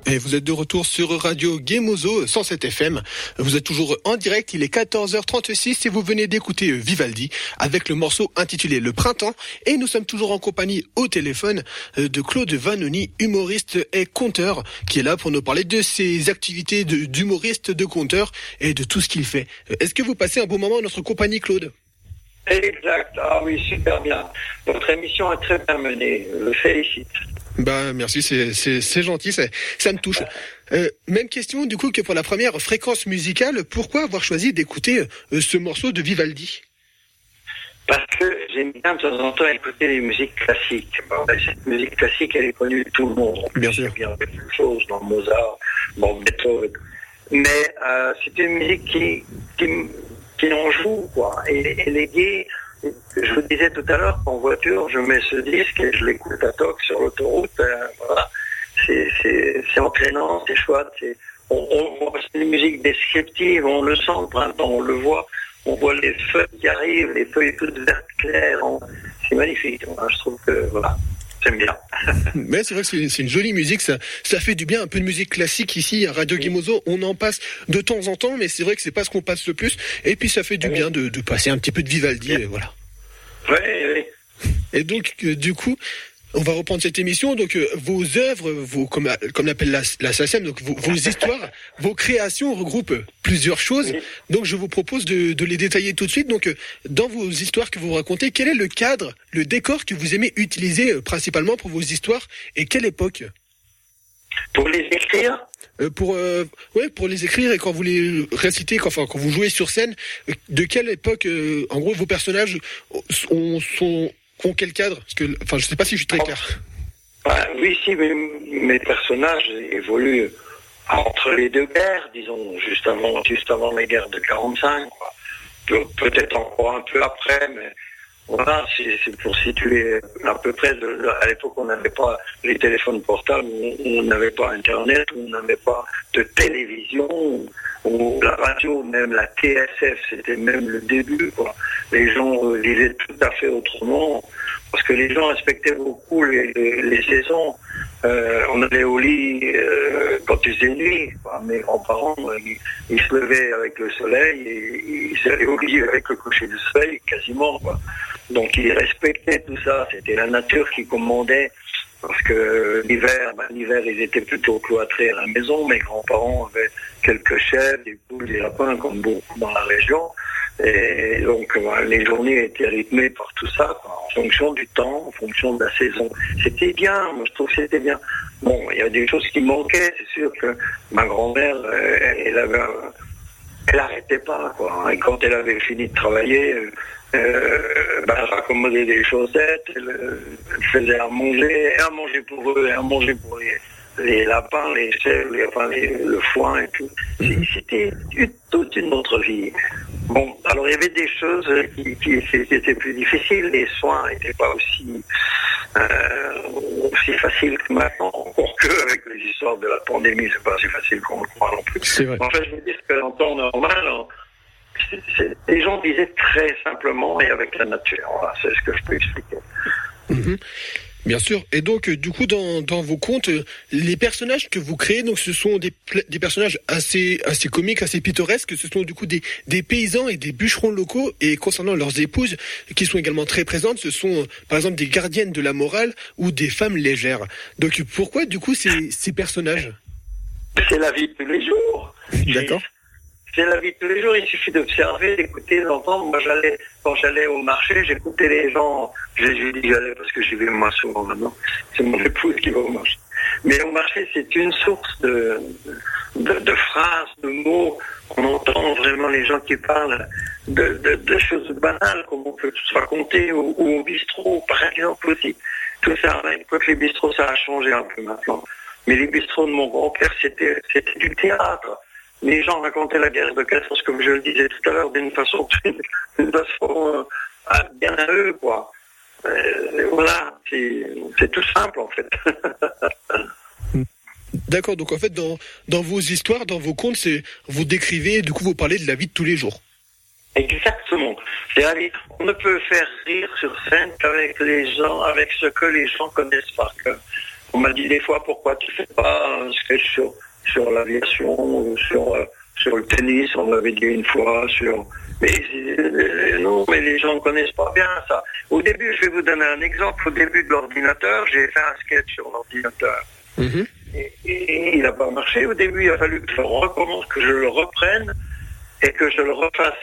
Et vous êtes de retour sur Radio Gemozo 107 FM. Vous êtes toujours en direct, il est 14h36 et vous venez d'écouter Vivaldi avec le morceau intitulé Le Printemps. Et nous sommes toujours en compagnie au téléphone de Claude Vanoni, humoriste et conteur, qui est là pour nous parler de ses activités d'humoriste, de conteur et de tout ce qu'il fait. Est-ce que vous passez un bon moment en notre compagnie, Claude ? Exact, ah oui, super bien. Votre émission est très bien menée, je le félicite. Merci, c'est gentil, ça me touche. Même question du coup que pour la première fréquence musicale, pourquoi avoir choisi d'écouter ce morceau de Vivaldi ? Parce que j'aime bien de temps en temps écouter les musiques classiques. Cette musique classique, elle est connue de tout le monde. Bien sûr. Il y a quelque chose dans Mozart, dans Beethoven. Mais c'est une musique qui en joue, quoi. Et les gays, je vous disais tout à l'heure qu'en voiture, je mets ce disque et je l'écoute à toc sur l'autoroute. Voilà. C'est entraînant, c'est chouette. C'est une musique descriptive, on le sent le printemps, on le voit. On voit les feuilles qui arrivent, les feuilles toutes vertes claires. C'est magnifique. Je trouve que, voilà, j'aime bien. Mais c'est vrai que c'est une jolie musique. Ça fait du bien, un peu de musique classique ici à Radio Gemozo. On en passe de temps en temps, mais c'est vrai que c'est pas ce qu'on passe le plus. Et puis ça fait du bien de passer un petit peu de Vivaldi, voilà. Oui. Et donc, du coup, on va reprendre cette émission. Donc, vos œuvres, comme l'appelle la SACEM, donc vos histoires, vos créations regroupent plusieurs choses. Oui. Donc, je vous propose de les détailler tout de suite. Donc, dans vos histoires que vous racontez, quel est le cadre, le décor que vous aimez utiliser principalement pour vos histoires et quelle époque ? Pour les écrire ? Pour les écrire et quand vous les récitez, quand vous jouez sur scène, de quelle époque, en gros, vos personnages ont quel cadre ? Parce que, je sais pas si je suis très clair. Oui, si, mais mes personnages évoluent entre les deux guerres, disons, juste avant les guerres de 45, quoi. Peut-être encore un peu après, mais voilà, c'est pour situer à peu près. À l'époque, on n'avait pas les téléphones portables, on n'avait pas Internet, on n'avait pas de télévision, ou la radio, même la TSF, c'était même le début, quoi. Les gens vivaient tout à fait autrement, parce que les gens respectaient beaucoup les saisons. On allait au lit quand il faisait nuit, quoi. Mes grands-parents, ils se levaient avec le soleil et ils allaient au lit avec le coucher du soleil, quasiment, quoi. Donc ils respectaient tout ça, c'était la nature qui commandait, parce que l'hiver, ils étaient plutôt cloîtrés à la maison. Mes grands-parents avaient quelques chèvres, des poules, des lapins, comme beaucoup dans la région. Et donc les journées étaient rythmées par tout ça, quoi, en fonction du temps, en fonction de la saison. C'était bien, moi je trouve que c'était bien. Bon, il y a des choses qui manquaient, c'est sûr que ma grand-mère, elle arrêtait pas, quoi. Et quand elle avait fini de travailler, elle raccommodait des chaussettes, elle faisait à manger pour eux, et à manger pour les lapins, les chèvres, le foin et tout. C'était toute une autre vie. Bon, alors il y avait des choses qui étaient plus difficiles. Les soins n'étaient pas aussi faciles que maintenant. Encore que avec les histoires de la pandémie, c'est pas si facile qu'on le croit non plus. C'est vrai. En fait, je veux dire que en temps normal, les gens vivaient très simplement et avec la nature. Voilà, c'est ce que je peux expliquer. Mm-hmm. Bien sûr. Et donc, du coup, dans vos contes, les personnages que vous créez, donc, ce sont des personnages assez comiques, assez pittoresques. Ce sont du coup des paysans et des bûcherons locaux. Et concernant leurs épouses, qui sont également très présentes, ce sont, par exemple, des gardiennes de la morale ou des femmes légères. Donc, pourquoi, du coup, ces personnages ? C'est la vie de tous les jours. D'accord. C'est la vie de tous les jours, il suffit d'observer, d'écouter, d'entendre. Moi, quand j'allais au marché, j'écoutais les gens. J'ai dit j'allais parce que j'y vais moins souvent maintenant. C'est mon épouse qui va au marché. Mais au marché, c'est une source de phrases, de mots. On entend vraiment les gens qui parlent de choses banales, comme on peut se raconter, ou au bistrot, par exemple aussi. Tout ça, quoique les bistrots, ça a changé un peu maintenant. Mais les bistrots de mon grand-père, c'était du théâtre. Les gens racontaient la guerre de 14, comme je le disais tout à l'heure, d'une façon bien à eux, quoi. Voilà, c'est tout simple, en fait. D'accord, donc en fait, dans vos histoires, dans vos contes, vous décrivez, du coup, vous parlez de la vie de tous les jours. Exactement. On ne peut faire rire sur scène qu'avec les gens, avec ce que les gens connaissent par cœur. On m'a dit des fois, pourquoi tu fais pas un sketch sur l'aviation, ou sur le tennis, on m'avait dit une fois, non, mais les gens ne connaissent pas bien ça. Au début, je vais vous donner un exemple, au début de l'ordinateur, j'ai fait un sketch sur l'ordinateur. Mhm. Et il n'a pas marché. Au début, il a fallu que je recommence, que je le reprenne et que je le refasse.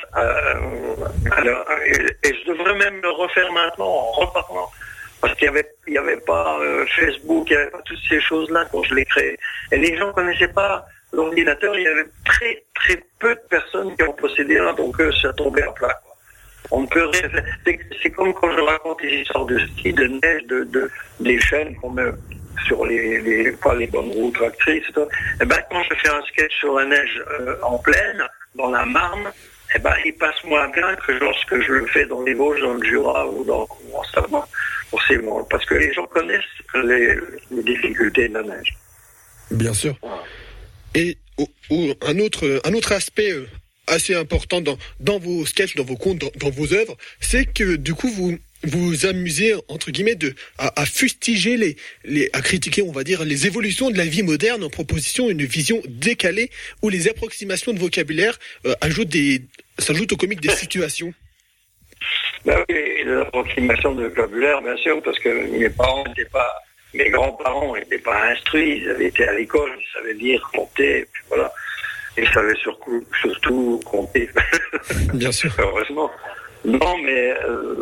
Et je devrais même le refaire maintenant en reparlant. Parce qu'il n'y avait pas Facebook, il n'y avait pas toutes ces choses-là quand je l'ai créé. Et les gens ne connaissaient pas l'ordinateur. Il y avait très, très peu de personnes qui ont possédé un, donc ça tombait à plat. On ne peut rien faire. C'est comme quand je raconte les histoires de ski, de neige, des chaînes qu'on met sur les bonnes routes tractrices. Et ben, quand je fais un sketch sur la neige en plaine, dans la Marne, eh ben, il passe moins bien que lorsque je le fais dans les Vosges, dans le Jura ou en Savoie. Forcément, parce que les gens connaissent les difficultés de la neige. Bien sûr. Voilà. Et un autre aspect assez important dans vos sketchs, dans vos contes, dans vos œuvres, c'est que du coup vous amusez entre guillemets à fustiger à critiquer, on va dire, les évolutions de la vie moderne en proposition une vision décalée où les approximations de vocabulaire s'ajoutent aux comiques des situations. Ben oui, les approximations de vocabulaire, bien sûr, parce que mes grands-parents n'étaient pas instruits, ils avaient été à l'école, ils savaient lire, compter, et puis voilà. Ils savaient surtout compter. Bien sûr. Heureusement. Non, mais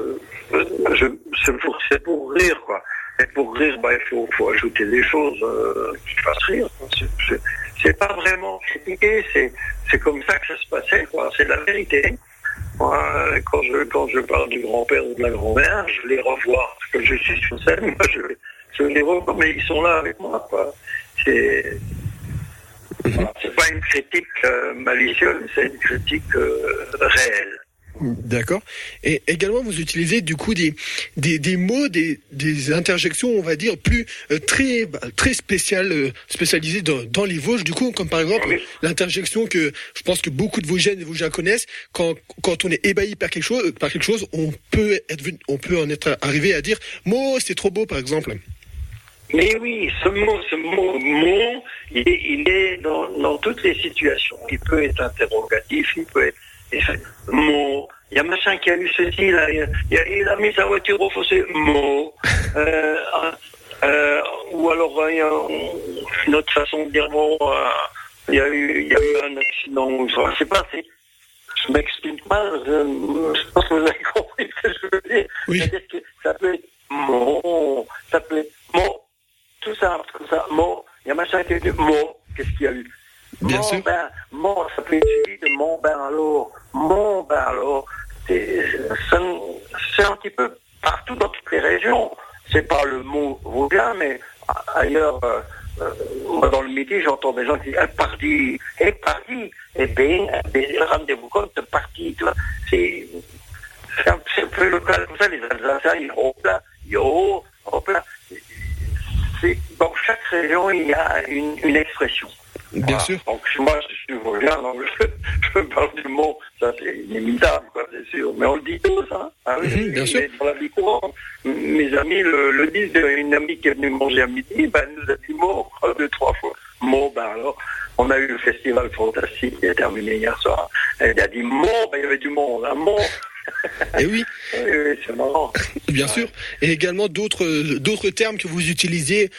c'est pour rire, quoi. Et pour rire, il faut ajouter des choses qui fassent rire. C'est pas vraiment critiqué, c'est comme ça que ça se passait, quoi. C'est la vérité. Moi, quand je parle du grand-père ou de la grand-mère, je les revois. Parce que je suis sur scène, moi, je les revois, mais ils sont là avec moi, quoi. Voilà, c'est pas une critique malicieuse, c'est une critique réelle. D'accord. Et également, vous utilisez du coup des mots, des interjections, on va dire, plus très spécialisées dans les Vosges, du coup, comme par exemple l'interjection que je pense que beaucoup de Vosgiens connaissent, quand on est ébahi par quelque chose, on peut en être arrivé à dire « Mo, c'est trop beau », par exemple. Mais oui, ce mot, il est dans toutes les situations. Il peut être interrogatif, il peut être mot. Il y a machin qui a eu ceci, là, il a mis sa voiture au fossé, mot. Ou alors il y a une autre façon de dire bon, il y a eu un accident, je sais pas, je m'explique mal, je pense que vous avez compris ce que je veux dire. Oui. C'est-à-dire que ça peut être mot, ça peut être mot, tout ça, comme ça, mot. Il y a machin qui a eu mot, qu'est-ce qu'il y a eu? Bien sûr. Ça peut être suivi de Montbain-à-l'Eau. Montbain-à-l'Eau, c'est un petit peu partout dans toutes les régions. C'est pas le mot vosgien, mais ailleurs, dans le Midi, j'entends des gens qui disent parti, et bien, rendez-vous compte, parti. C'est un peu local comme ça, les Alsaciens, ils hop là. Dans chaque région, il y a une expression. Bien sûr. Donc moi, je suis vosgien, donc je parle du mot, ça c'est inimitable, quoi, c'est sûr. Mais on le dit tous, hein. Ah oui, bien sûr. Dans la vie courante, mes amis le disent. Une amie qui est venue manger à midi, elle nous a dit mot 2-3 fois. Mot, alors, on a eu le festival fantastique qui est terminé hier soir. Elle a dit mot, il y avait du monde, un mot. Et oui. Oui, c'est marrant. Bien sûr. Et également d'autres termes que vous utilisiez,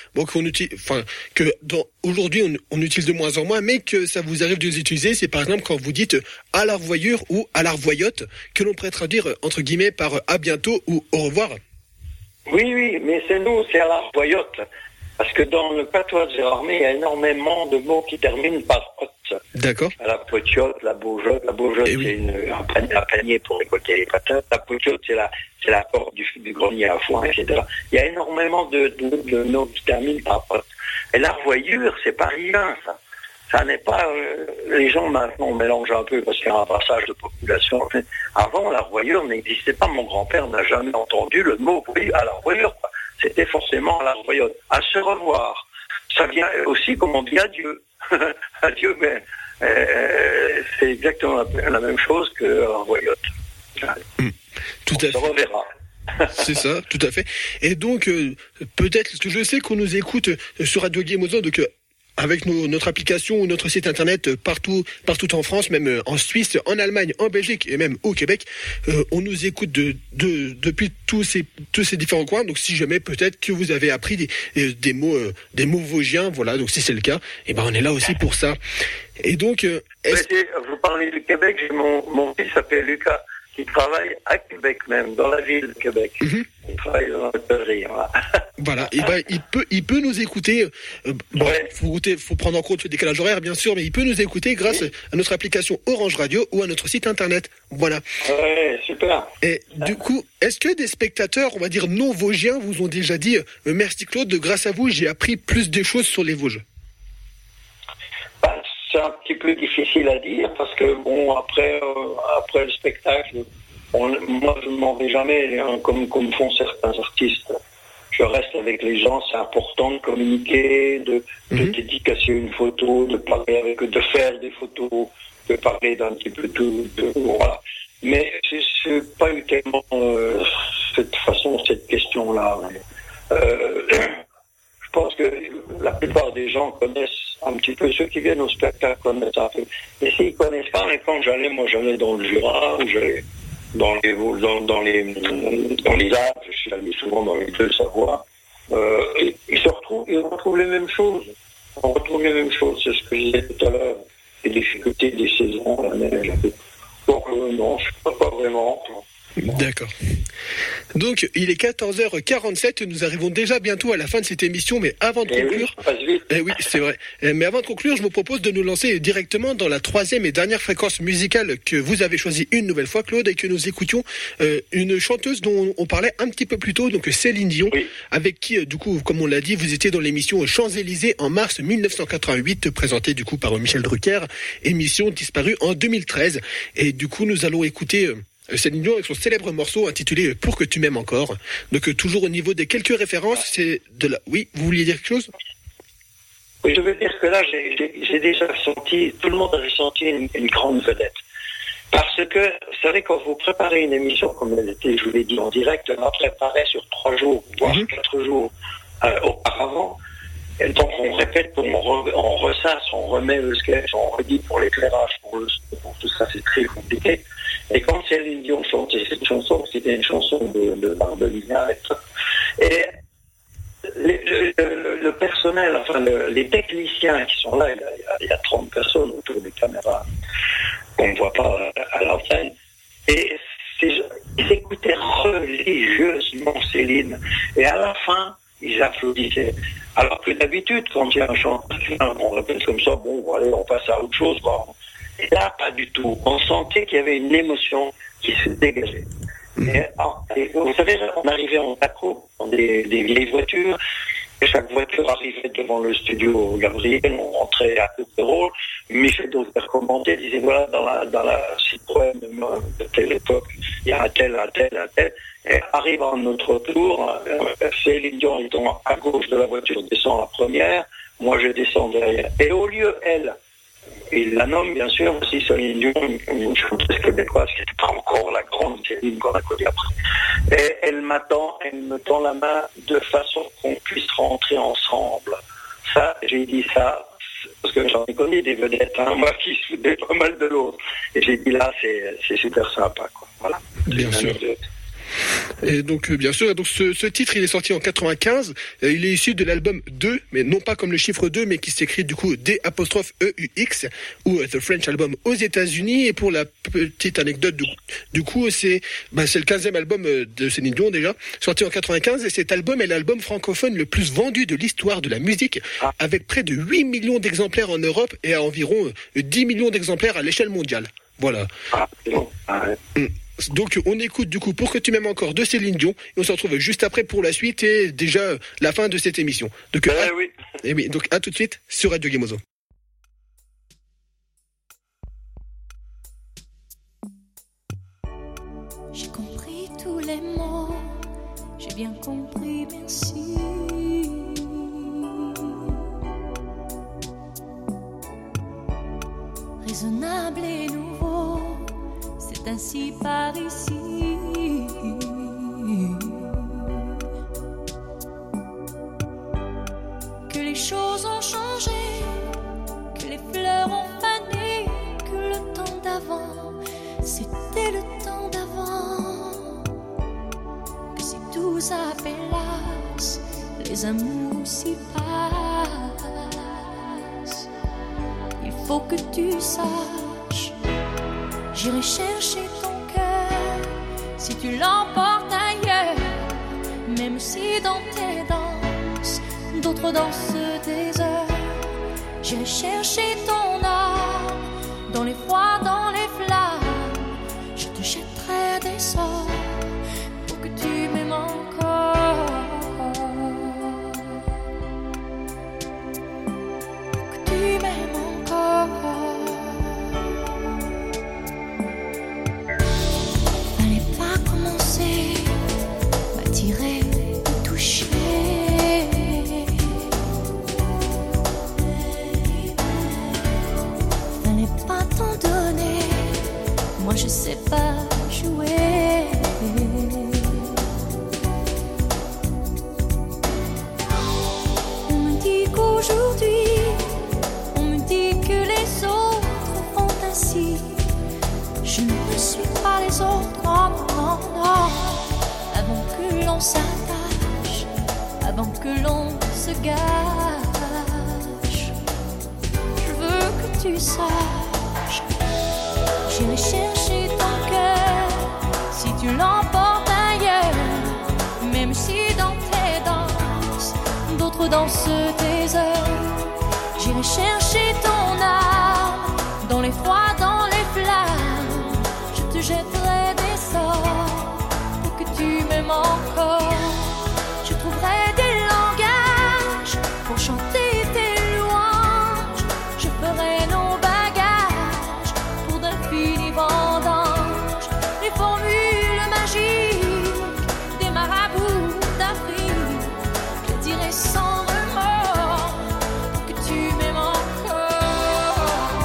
aujourd'hui on utilise de moins en moins, mais que ça vous arrive de les utiliser, c'est par exemple quand vous dites à la revoyure ou à la revoyote, que l'on pourrait traduire entre guillemets par à bientôt ou au revoir. Oui, mais c'est à la revoyote. Parce que dans le patois de Gérardmer, il y a énormément de mots qui terminent par hot. D'accord. La potiote, la beaujote. La beaujote, c'est un panier pour récolter les patates. La potiote, c'est la porte du grenier à foin, etc. Il y a énormément de mots qui terminent par hot. Et la revoyure, c'est pas rien, ça. Ça n'est pas... les gens, maintenant, mélangent un peu parce qu'il y a un passage de population. Avant, la revoyure n'existait pas. Mon grand-père n'a jamais entendu le mot à la revoyure, quoi. C'était forcément à la revoyote. À se revoir. Ça vient aussi, comme on dit, adieu. Adieu, mais c'est exactement la même chose que la revoyote. Tout à fait. On se reverra. C'est ça, tout à fait. Et donc, peut-être que je sais qu'on nous écoute sur Radio Gameozo, donc avec notre application ou notre site internet partout en France, même en Suisse, en Allemagne, en Belgique et même au Québec, on nous écoute depuis tous ces différents coins. Donc, si jamais peut-être que vous avez appris des mots vosgiens, voilà. Donc, si c'est le cas, on est là aussi pour ça. Et donc, vous parlez du Québec. J'ai mon fils s'appelle Lucas, qui travaille à Québec même, dans la ville de Québec. Mm-hmm. Il travaille dans la hôtellerie. Voilà, il peut nous écouter. Faut prendre en compte le décalage horaire, bien sûr, mais il peut nous écouter grâce à notre application Orange Radio ou à notre site internet. Voilà. Ouais, super. Et du coup, est-ce que des spectateurs, on va dire non vosgiens, vous ont déjà dit merci Claude, grâce à vous, j'ai appris plus de choses sur les Vosges? C'est un petit peu difficile à dire parce que après le spectacle, moi je ne m'en vais jamais, hein, comme font certains artistes. Je reste avec les gens, c'est important de communiquer, de dédicacer une photo, de parler avec eux, de faire des photos, de parler d'un petit peu tout, voilà. Mais c'est pas eu tellement cette question-là. Je pense que la plupart des gens connaissent un petit peu, ceux qui viennent au spectacle connaissent un peu. Et s'ils ne connaissent pas, mais quand j'allais dans le Jura, ou j'allais dans les Alpes, je suis allé souvent dans les Deux-Savoie, ils retrouvent les mêmes choses. On retrouve les mêmes choses, c'est ce que je disais tout à l'heure, les difficultés des saisons, la neige. Donc non, je ne sais pas vraiment. D'accord. Donc, il est 14h47, nous arrivons déjà bientôt à la fin de cette émission, mais avant de conclure... oui, c'est vrai. Mais avant de conclure, je vous propose de nous lancer directement dans la troisième et dernière fréquence musicale que vous avez choisie une nouvelle fois, Claude, et que nous écoutions une chanteuse dont on parlait un petit peu plus tôt, donc Céline Dion, avec qui, du coup, comme on l'a dit, vous étiez dans l'émission Champs-Élysées en mars 1988, présentée du coup par Michel Drucker, émission disparue en 2013. Et du coup, nous allons écouter... Céline Dion avec son célèbre morceau intitulé Pour que tu m'aimes encore. Donc toujours au niveau des quelques références, c'est de la... Oui, vous vouliez dire quelque chose? Oui, je veux dire que là, j'ai déjà senti, tout le monde a ressenti une grande vedette. Parce que, vous savez, quand vous préparez une émission, comme elle était, je vous l'ai dit, en direct, on la préparait sur 3 jours, voire 4 jours auparavant. Et donc on répète, on ressasse, on remet le sketch, on redit pour l'éclairage, pour tout ça, c'est très compliqué. Et quand Céline Dion chantait cette chanson, c'était une chanson de Barbelivien et tout. Et le personnel, enfin les techniciens qui sont là, il y a 30 personnes autour des caméras qu'on ne voit pas à l'antenne. Et ils écoutaient religieusement Céline. Et à la fin, ils applaudissaient. Alors que d'habitude, quand il y a un chanteur, on répète comme ça, bon, allez, on passe à autre chose, quoi. Et là, pas du tout. On sentait qu'il y avait une émotion qui se dégageait. Et vous savez, on arrivait en taco, dans des vieilles voitures, et chaque voiture arrivait devant le studio Gabriel, on rentrait à toute rôle. Michel Drucker commentait, disait, voilà, dans la Citroën de telle époque, il y a un tel. Et arrive à notre tour, Céline Dion étant à gauche de la voiture descend la première, moi je descends derrière. Et au lieu, il la nomme bien sûr aussi Céline Dion, une chanteuse québécoise qui n'était pas encore la grande Céline qu'on a connue après. Et elle me tend la main de façon qu'on puisse rentrer ensemble. Ça, j'ai dit ça, parce que j'en ai connu des vedettes, moi qui soudais pas mal de l'autre. Et j'ai dit là, c'est super sympa, quoi. Voilà. Bien sûr. Et donc bien sûr, donc ce titre il est sorti en 95, il est issu de l'album 2, mais non pas comme le chiffre 2, mais qui s'écrit du coup D''EUX ou The French Album aux États-Unis. Et pour la petite anecdote, du coup c'est le 15e album de Céline Dion déjà, sorti en 95, et cet album est l'album francophone le plus vendu de l'histoire de la musique, avec près de 8 millions d'exemplaires en Europe et à environ 10 millions d'exemplaires à l'échelle mondiale. Voilà. Donc on écoute du coup Pour que tu m'aimes encore de Céline Dion et on se retrouve juste après pour la suite et déjà la fin de cette émission. Donc, donc à tout de suite sur Radio Gameozo. J'ai compris tous les mots, j'ai bien compris, merci. Raisonnable et nouveau, c'est ainsi par ici. tous appellent les amours s'y passent. Il faut que tu saches, j'irai chercher ton cœur si tu l'emportes ailleurs, même si dans tes danses d'autres dansent des heures. J'irai chercher ton âme dans les froids, dans les flammes. Je te jetterai des sorts pour que tu m'aimes encore, pour que tu m'aimes encore. Fallait pas commencer, m'attirer, me toucher. Moi je sais pas jouer. On me dit qu'aujourd'hui, on me dit que les autres font ainsi. Je ne suis pas les autres, non, non, non. Avant que l'on s'attache, avant que l'on se gâche, je veux que tu saches, j'irai chercher ton cœur si tu l'emportes ailleurs, même si dans tes danses d'autres dansent tes heures. J'irai chercher ton âme dans les froids, dans les flammes. Je te jetterai des sorts pour que tu m'aimes encore. Je trouverai des langages pour chanter tes louanges. Je ferai nos bagages pour d'infinis vendanges, les formules magiques des marabouts d'Afrique. Je dirai sans remords que tu m'aimes encore.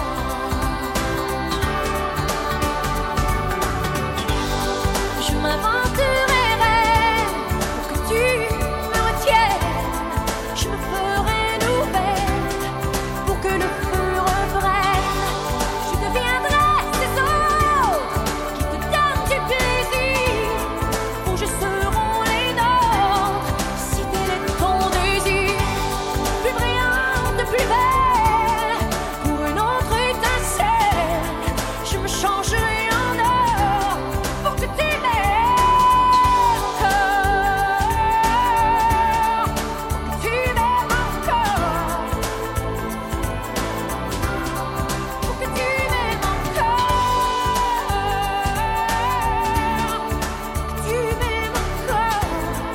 Je m'aventurerai pour que tu me retiennes. Je me ferai nouvelle pour que le feu reprenne. Je deviendrai ces autres qui te donnent du plaisir. Rouges seront les nôtres si tel est ton désir. Plus brillante, plus belle, pour une autre étincelle. Je me changerai en or pour que tu m'aimes encore, pour que tu m'aimes encore, pour que tu m'aimes encore, que tu m'aimes encore,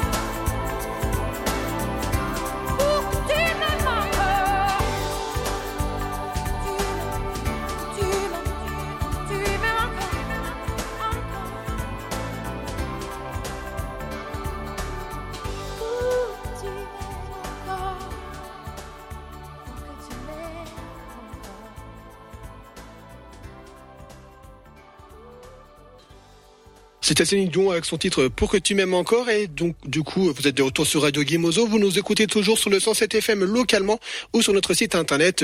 pour que tu m'aimes encore, tu m'aimes encore, C'était Céline Dion avec son titre Pour que tu m'aimes encore. Et donc, du coup, vous êtes de retour sur Radio Guimozo. Vous nous écoutez toujours sur le 107 FM localement ou sur notre site internet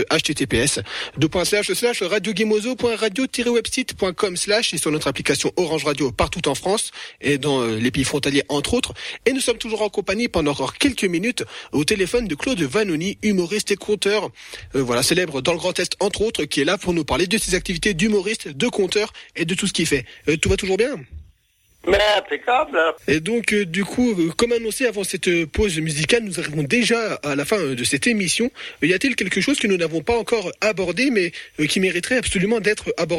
https://radioguimozo.radio-website.com/ et sur notre application Orange Radio partout en France et dans les pays frontaliers entre autres. Et nous sommes toujours en compagnie pendant encore quelques minutes au téléphone de Claude Vanoni, humoriste et conteur, voilà, célèbre dans le Grand Est entre autres, qui est là pour nous parler de ses activités d'humoriste, de conteur et de tout ce qu'il fait. Tout va toujours bien ? Mais impeccable. Et donc, du coup, comme annoncé avant cette pause musicale, nous arrivons déjà à la fin de cette émission. Y a-t-il quelque chose que nous n'avons pas encore abordé, mais qui mériterait absolument d'être abordé ?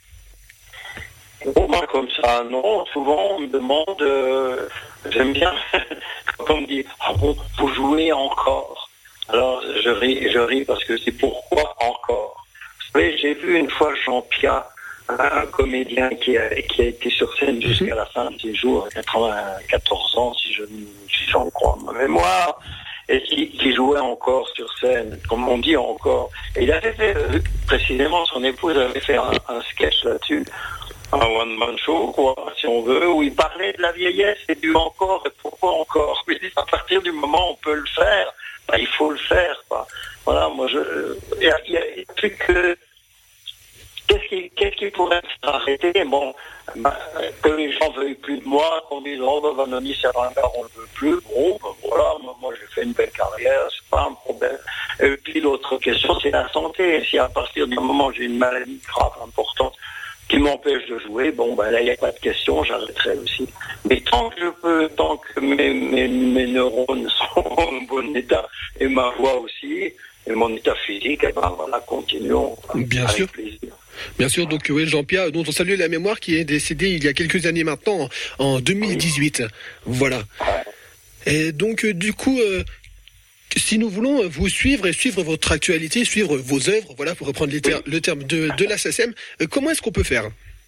Bon, ben, comme ça, non. Souvent, on me demande, j'aime bien, quand on me dit, ah bon, vous jouez encore. Alors, je ris parce que c'est pourquoi encore. Vous savez, j'ai vu une fois Jean-Pierre, un comédien qui a été sur scène jusqu'à la fin de ses jours, à 94 ans, si j'en crois ma mémoire, et qui jouait encore sur scène, comme on dit encore. Et il avait fait, précisément, son épouse avait fait un sketch là-dessus, un one-man show, quoi, si on veut, où il parlait de la vieillesse et du encore, et pourquoi encore. Il dit, à partir du moment où on peut le faire, bah, il faut le faire, quoi. Voilà, moi, il y a plus que qu'est-ce qui pourrait s'arrêter? Bon, que les gens veuillent plus de moi, qu'on dise, oh, Vanoni, c'est ringard, on ne veut plus. Bon, voilà, moi, j'ai fait une belle carrière, c'est pas un problème. Et puis, l'autre question, c'est la santé. Si à partir d'un moment, j'ai une maladie grave, importante, qui m'empêche de jouer, bon, là, il n'y a pas de question, j'arrêterai aussi. Mais tant que je peux, tant que mes neurones sont en bon état, et ma voix aussi, et mon état physique, continuons. Bien sûr. Plaisir. Bien sûr, donc oui, Jean-Pierre, dont on salue la mémoire, qui est décédé il y a quelques années maintenant, en 2018. Oui. Voilà. Ouais. Et donc, du coup, si nous voulons vous suivre et suivre votre actualité, suivre vos œuvres, voilà, pour reprendre le terme de la SACEM, comment est-ce qu'on peut faire?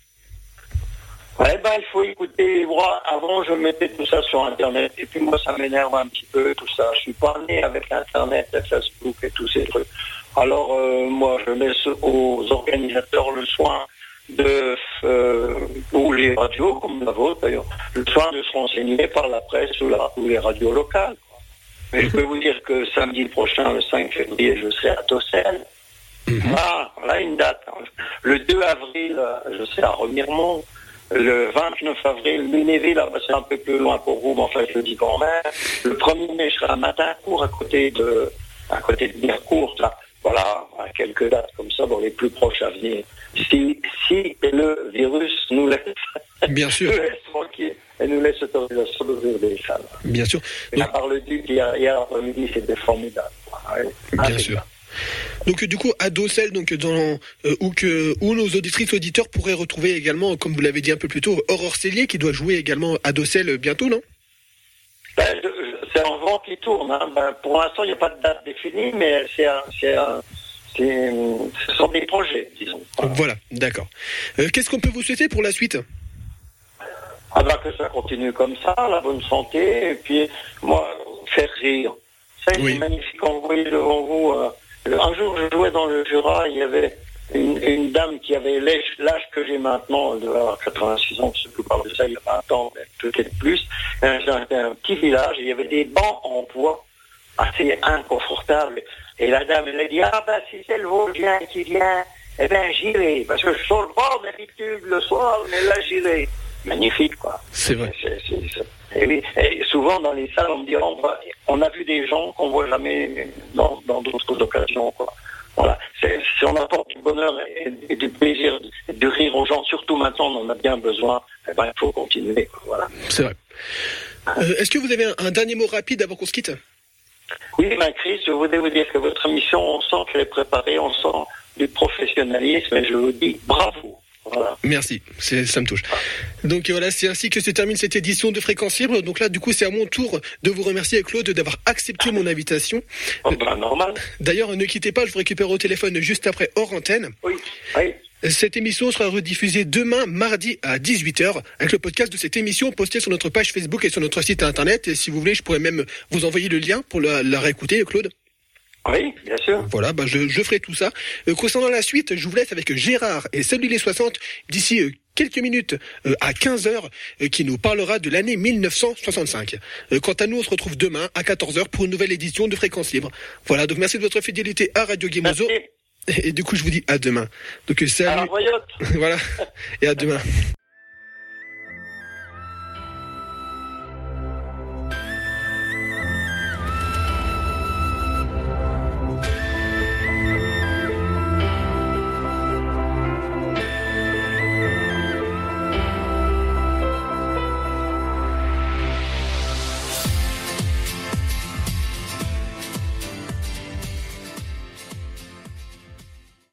Il faut écouter. Moi, avant, je mettais tout ça sur Internet, et puis moi, ça m'énerve un petit peu, tout ça. Je suis pas né avec Internet, Facebook et tous ces trucs. Alors, moi, je laisse aux organisateurs le soin ou les radios, comme la vôtre d'ailleurs, le soin de se renseigner par la presse ou les radios locales. Mais je peux vous dire que samedi prochain, le 5 février, je serai à Dossel. Voilà une date. Le 2 avril, je serai à Remiremont. Le 29 avril, Lunéville, c'est un peu plus loin pour vous, mais enfin, je le dis quand même. Le 1er mai, je serai à Matincourt, à côté de Mirecourt, là. Voilà, quelques dates comme ça dans les plus proches à venir. Si le virus nous laisse, bien sûr, nous laisse tranquille et nous laisse autorisation d'ouvrir des salles. Bien sûr. Et à part le Duc, hier après-midi, c'était formidable. Bien sûr. Donc du coup à Dossel, donc où nos auditrices auditeurs pourraient retrouver également, comme vous l'avez dit un peu plus tôt, Aurore Cellier qui doit jouer également à Dossel bientôt, non? C'est un vent qui tourne. Pour l'instant, il n'y a pas de date définie, mais ce sont des projets, disons. Voilà, d'accord. Qu'est-ce qu'on peut vous souhaiter pour la suite? Que ça continue comme ça, la bonne santé, et puis moi, faire rire. Ça, c'est magnifique. On voyait devant vous. Un jour, je jouais dans le Jura, il y avait une dame qui avait l'âge que j'ai maintenant, de 86 ans, je ne sais plus parler de ça, il y a 20 ans, peut-être plus. C'était un petit village, et il y avait des bancs en bois assez inconfortables. Et la dame, elle a dit, si c'est le Vosgien qui vient, j'irai. Parce que je sors le bord d'habitude le soir, mais là, j'irai. Magnifique, quoi. C'est vrai. Et souvent, dans les salles, on me dit, on a vu des gens qu'on voit jamais dans d'autres occasions, quoi. Voilà. Si on apporte du bonheur et du plaisir, de rire aux gens, surtout maintenant, on en a bien besoin, il faut continuer, quoi. Voilà. C'est vrai. Est-ce que vous avez un dernier mot rapide avant qu'on se quitte? Oui, Chris, je voudrais vous dire que votre émission, on sent qu'elle est préparée, on sent du professionnalisme, et je vous dis bravo. Voilà. Merci, ça me touche. Donc voilà, c'est ainsi que se termine cette édition de Fréquence Libre. Donc là, du coup, c'est à mon tour de vous remercier, Claude, d'avoir accepté mon invitation. Normal. D'ailleurs, ne quittez pas, je vous récupère au téléphone juste après, hors antenne. Oui. Cette émission sera rediffusée demain, mardi, à 18h, avec le podcast de cette émission posté sur notre page Facebook et sur notre site internet. Et si vous voulez, je pourrais même vous envoyer le lien pour la réécouter, Claude. Oui, bien sûr. Voilà, je ferai tout ça. Concernant la suite, je vous laisse avec Gérard et Salut les 60 d'ici quelques minutes à 15h qui nous parlera de l'année 1965. Quant à nous, on se retrouve demain à 14h pour une nouvelle édition de Fréquence Libre. Voilà, donc merci de votre fidélité à Radio Guémozo. Et du coup, je vous dis à demain. Donc salut. À la voyote. Voilà, et à demain.